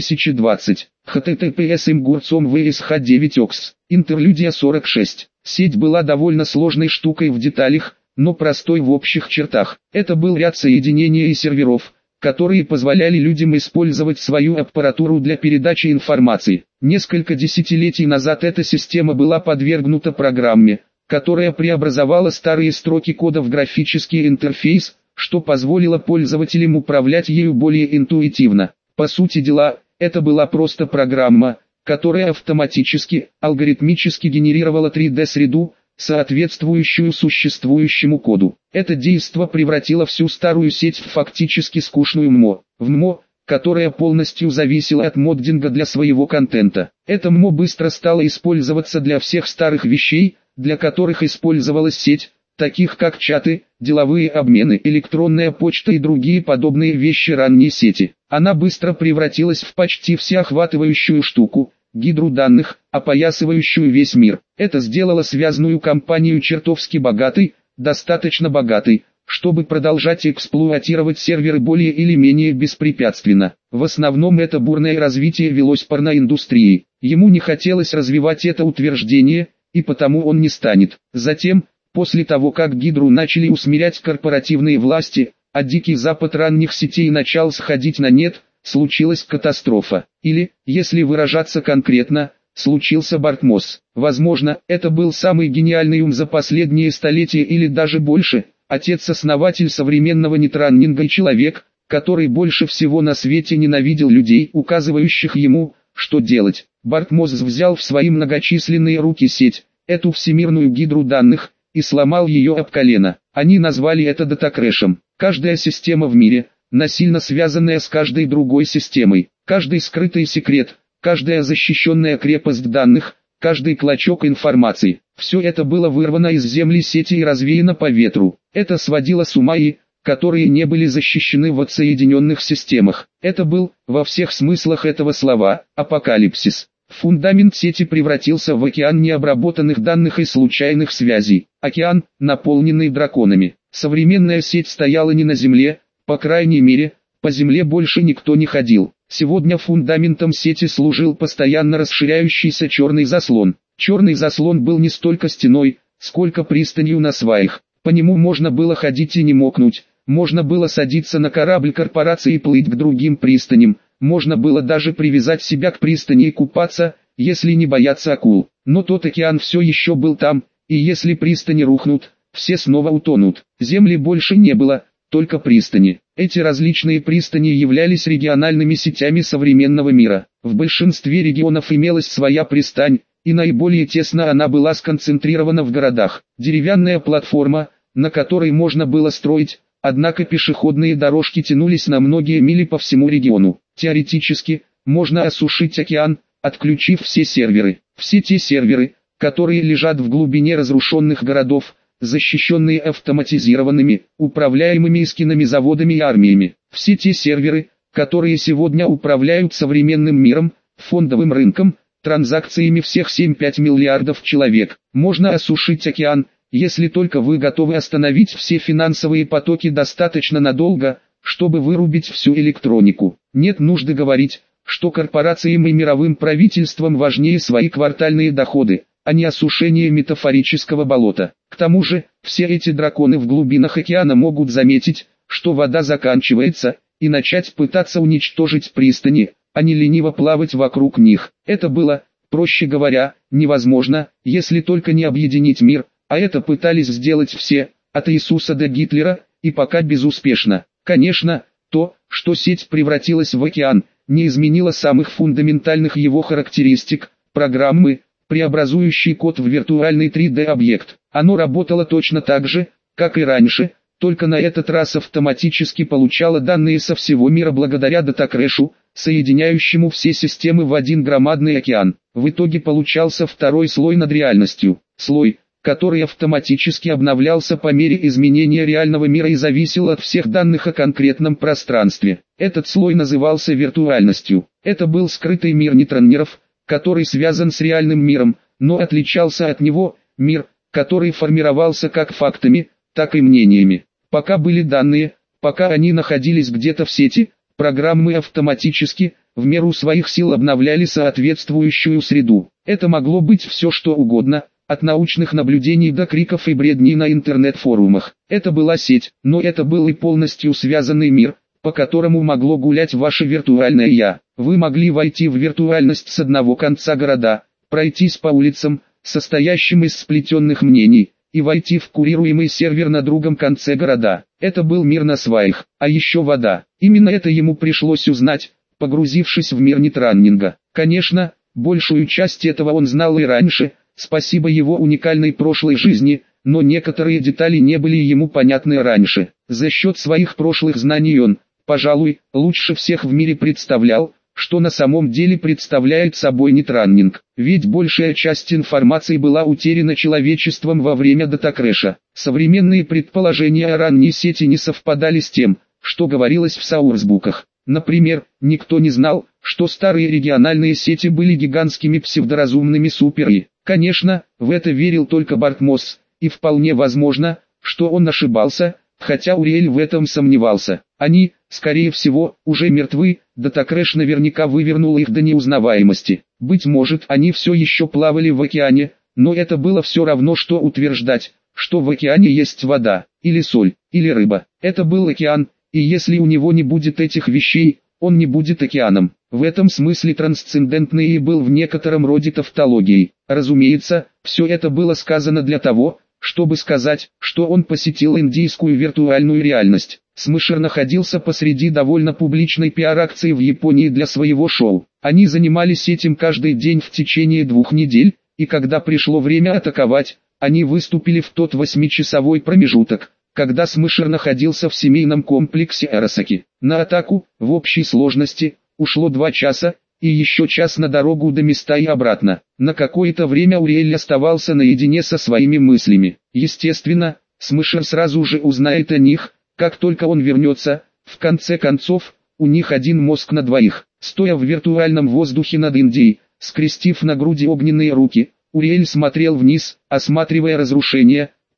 2020. https imgurcom vsh 9 ox. Интерлюдия 46. Сеть была довольно сложной штукой в деталях, но простой в общих чертах. Это был ряд соединений и серверов, которые позволяли людям использовать свою аппаратуру для передачи информации. Несколько десятилетий назад эта система была подвергнута программе, которая преобразовала старые строки кода в графический интерфейс, что позволило пользователям управлять ею более интуитивно. По сути дела, это была просто программа, которая автоматически, алгоритмически генерировала 3D-среду, соответствующую существующему коду. Это действо превратило всю старую сеть в фактически скучную ММО. В ММО, которая полностью зависела от моддинга для своего контента. Это ММО быстро стало использоваться для всех старых вещей, для которых использовалась сеть, таких как чаты, деловые обмены, электронная почта и другие подобные вещи ранней сети. Она быстро превратилась в почти всеохватывающую штуку, гидру данных, опоясывающую весь мир. Это сделало связанную компанию чертовски богатой, достаточно богатой, чтобы продолжать эксплуатировать серверы более или менее беспрепятственно. В основном это бурное развитие велось порноиндустрией. Ему не хотелось развивать это утверждение, и потому он не станет. Затем, после того как Гидру начали усмирять корпоративные власти, а Дикий Запад ранних сетей начал сходить на нет, случилась катастрофа. Или, если выражаться конкретно, случился Бартмос. Возможно, это был самый гениальный ум за последние столетия или даже больше, отец-основатель современного нетраннинга и человек, который больше всего на свете ненавидел людей, указывающих ему, что делать. Бартмос взял в свои многочисленные руки сеть, эту всемирную гидру данных, и сломал ее об колено. Они назвали это датакрэшем. Каждая система в мире, насильно связанная с каждой другой системой, каждый скрытый секрет, каждая защищенная крепость данных, каждый клочок информации. Все это было вырвано из земли сети и развеяно по ветру. Это сводило с ума и, которые не были защищены в отсоединенных системах. Это был, во всех смыслах этого слова, апокалипсис. Фундамент сети превратился в океан необработанных данных и случайных связей. Океан, наполненный драконами. Современная сеть стояла не на земле, по крайней мере, по земле больше никто не ходил. Сегодня фундаментом сети служил постоянно расширяющийся черный заслон. Черный заслон был не столько стеной, сколько пристанью на сваях. По нему можно было ходить и не мокнуть, можно было садиться на корабль корпорации и плыть к другим пристаням, можно было даже привязать себя к пристани и купаться, если не бояться акул. Но тот океан все еще был там, и если пристани рухнут, все снова утонут. Земли больше не было, только пристани. Эти различные пристани являлись региональными сетями современного мира. В большинстве регионов имелась своя пристань, и наиболее тесно она была сконцентрирована в городах. Деревянная платформа, на которой можно было строить, однако пешеходные дорожки тянулись на многие мили по всему региону. Теоретически, можно осушить океан, отключив все серверы. Все те серверы, которые лежат в глубине разрушенных городов, защищенные автоматизированными, управляемыми эскинами заводами и армиями. Все те серверы, которые сегодня управляют современным миром, фондовым рынком, транзакциями всех 7-5 миллиардов человек. Можно осушить океан, если только вы готовы остановить все финансовые потоки достаточно надолго, чтобы вырубить всю электронику. Нет нужды говорить, что корпорациям и мировым правительствам важнее свои квартальные доходы, а не осушение метафорического болота. К тому же, все эти драконы в глубинах океана могут заметить, что вода заканчивается, и начать пытаться уничтожить пристани, а не лениво плавать вокруг них. Это было, проще говоря, невозможно, если только не объединить мир, а это пытались сделать все, от Иисуса до Гитлера, и пока безуспешно. Конечно, то, что сеть превратилась в океан, не изменило самых фундаментальных его характеристик, программы, преобразующий код в виртуальный 3D-объект. Оно работало точно так же, как и раньше, только на этот раз автоматически получало данные со всего мира благодаря датакрэшу, соединяющему все системы в один громадный океан. В итоге получался второй слой над реальностью. Слой, который автоматически обновлялся по мере изменения реального мира и зависел от всех данных о конкретном пространстве. Этот слой назывался виртуальностью. Это был скрытый мир нейтронеров, который связан с реальным миром, но отличался от него, мир, который формировался как фактами, так и мнениями. Пока были данные, пока они находились где-то в сети, программы автоматически, в меру своих сил обновляли соответствующую среду. Это могло быть все что угодно, от научных наблюдений до криков и бредней на интернет-форумах. Это была сеть, но это был и полностью связанный мир, по которому могло гулять ваше виртуальное «я». Вы могли войти в виртуальность с одного конца города, пройтись по улицам, состоящим из сплетенных мнений, и войти в курируемый сервер на другом конце города. Это был мир на сваях, а еще вода. Именно это ему пришлось узнать, погрузившись в мир нейтраннинга. Конечно, большую часть этого он знал и раньше, спасибо его уникальной прошлой жизни, но некоторые детали не были ему понятны раньше. За счет своих прошлых знаний он, пожалуй, лучше всех в мире представлял, что на самом деле представляет собой нейтраннинг. Ведь большая часть информации была утеряна человечеством во время датакрэша. Современные предположения о ранней сети не совпадали с тем, что говорилось в соурсбуках. Например, никто не знал, что старые региональные сети были гигантскими псевдоразумными супер-И. Конечно, в это верил только Бартмос, и вполне возможно, что он ошибался, хотя Уриэль в этом сомневался. Они, скорее всего, уже мертвы, датакрэш наверняка вывернул их до неузнаваемости. Быть может, они все еще плавали в океане, но это было все равно, что утверждать, что в океане есть вода, или соль, или рыба. Это был океан, и если у него не будет этих вещей, он не будет океаном. В этом смысле трансцендентный и был в некотором роде тавтологией. Разумеется, все это было сказано для того, чтобы сказать, что он посетил индийскую виртуальную реальность. Смышер находился посреди довольно публичной пиар-акции в Японии для своего шоу. Они занимались этим каждый день в течение 2 недель, и когда пришло время атаковать, они выступили в тот 8-часовой промежуток, когда Смышер находился в семейном комплексе Арасаки. На атаку, в общей сложности, ушло 2 часа, и еще час на дорогу до места и обратно. На какое-то время Уриэль оставался наедине со своими мыслями. Естественно, Смышер сразу же узнает о них, как только он вернется. В конце концов, у них один мозг на двоих. Стоя в виртуальном воздухе над Индией, скрестив на груди огненные руки, Уриэль смотрел вниз, осматривая разрушения,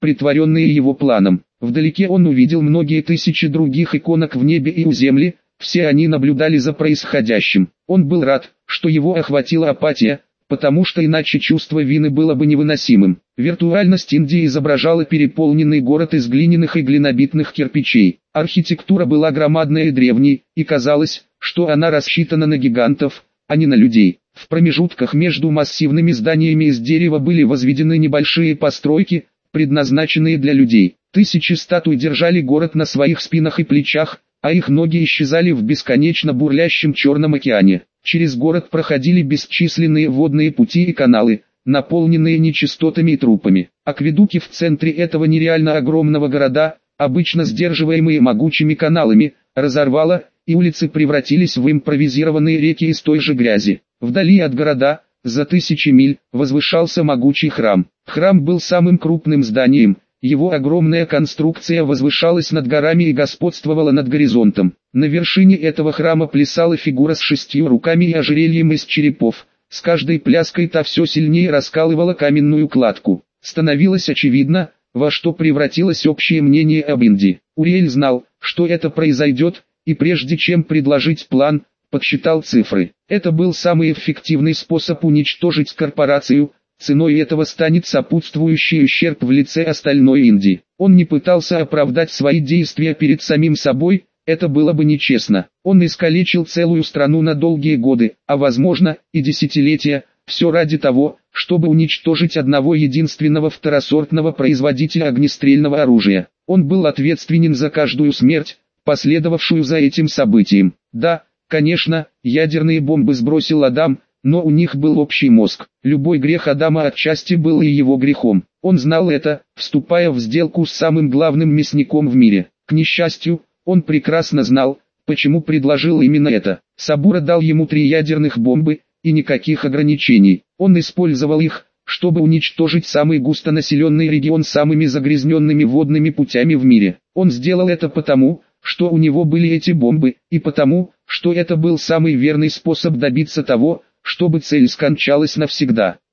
претворенные его планом. Вдалеке он увидел многие тысячи других иконок в небе и у земли, все они наблюдали за происходящим. Он был рад, что его охватила апатия, потому что иначе чувство вины было бы невыносимым. Виртуальность Индии изображала переполненный город из глиняных и глинобитных кирпичей. Архитектура была громадной и древней, и казалось, что она рассчитана на гигантов, а не на людей. В промежутках между массивными зданиями из дерева были возведены небольшие постройки, предназначенные для людей. Тысячи статуй держали город на своих спинах и плечах, а их ноги исчезали в бесконечно бурлящем Черном океане. Через город проходили бесчисленные водные пути и каналы, наполненные нечистотами и трупами. Акведуки в центре этого нереально огромного города, обычно сдерживаемые могучими каналами, разорвало, и улицы превратились в импровизированные реки из той же грязи. Вдали от города, за тысячи миль, возвышался могучий храм. Храм был самым крупным зданием, его огромная конструкция возвышалась над горами и господствовала над горизонтом. На вершине этого храма плясала фигура с 6 руками и ожерельем из черепов. С каждой пляской та все сильнее раскалывала каменную кладку. Становилось очевидно, во что превратилось общее мнение об Индии. Уриэль знал, что это произойдет, и прежде чем предложить план, подсчитал цифры. Это был самый эффективный способ уничтожить корпорацию. Ценой этого станет сопутствующий ущерб в лице остальной Индии. Он не пытался оправдать свои действия перед самим собой, это было бы нечестно. Он искалечил целую страну на долгие годы, а возможно, и десятилетия, все ради того, чтобы уничтожить одного единственного второсортного производителя огнестрельного оружия. Он был ответственен за каждую смерть, последовавшую за этим событием. Да, конечно, ядерные бомбы сбросил Адам, но у них был общий мозг. Любой грех Адама отчасти был и его грехом. Он знал это, вступая в сделку с самым главным мясником в мире. К несчастью, он прекрасно знал, почему предложил именно это. Сабура дал ему 3 ядерных бомбы, и никаких ограничений. Он использовал их, чтобы уничтожить самый густонаселенный регион с самыми загрязненными водными путями в мире. Он сделал это потому, что у него были эти бомбы, и потому, что это был самый верный способ добиться того, чтобы цель скончалась навсегда.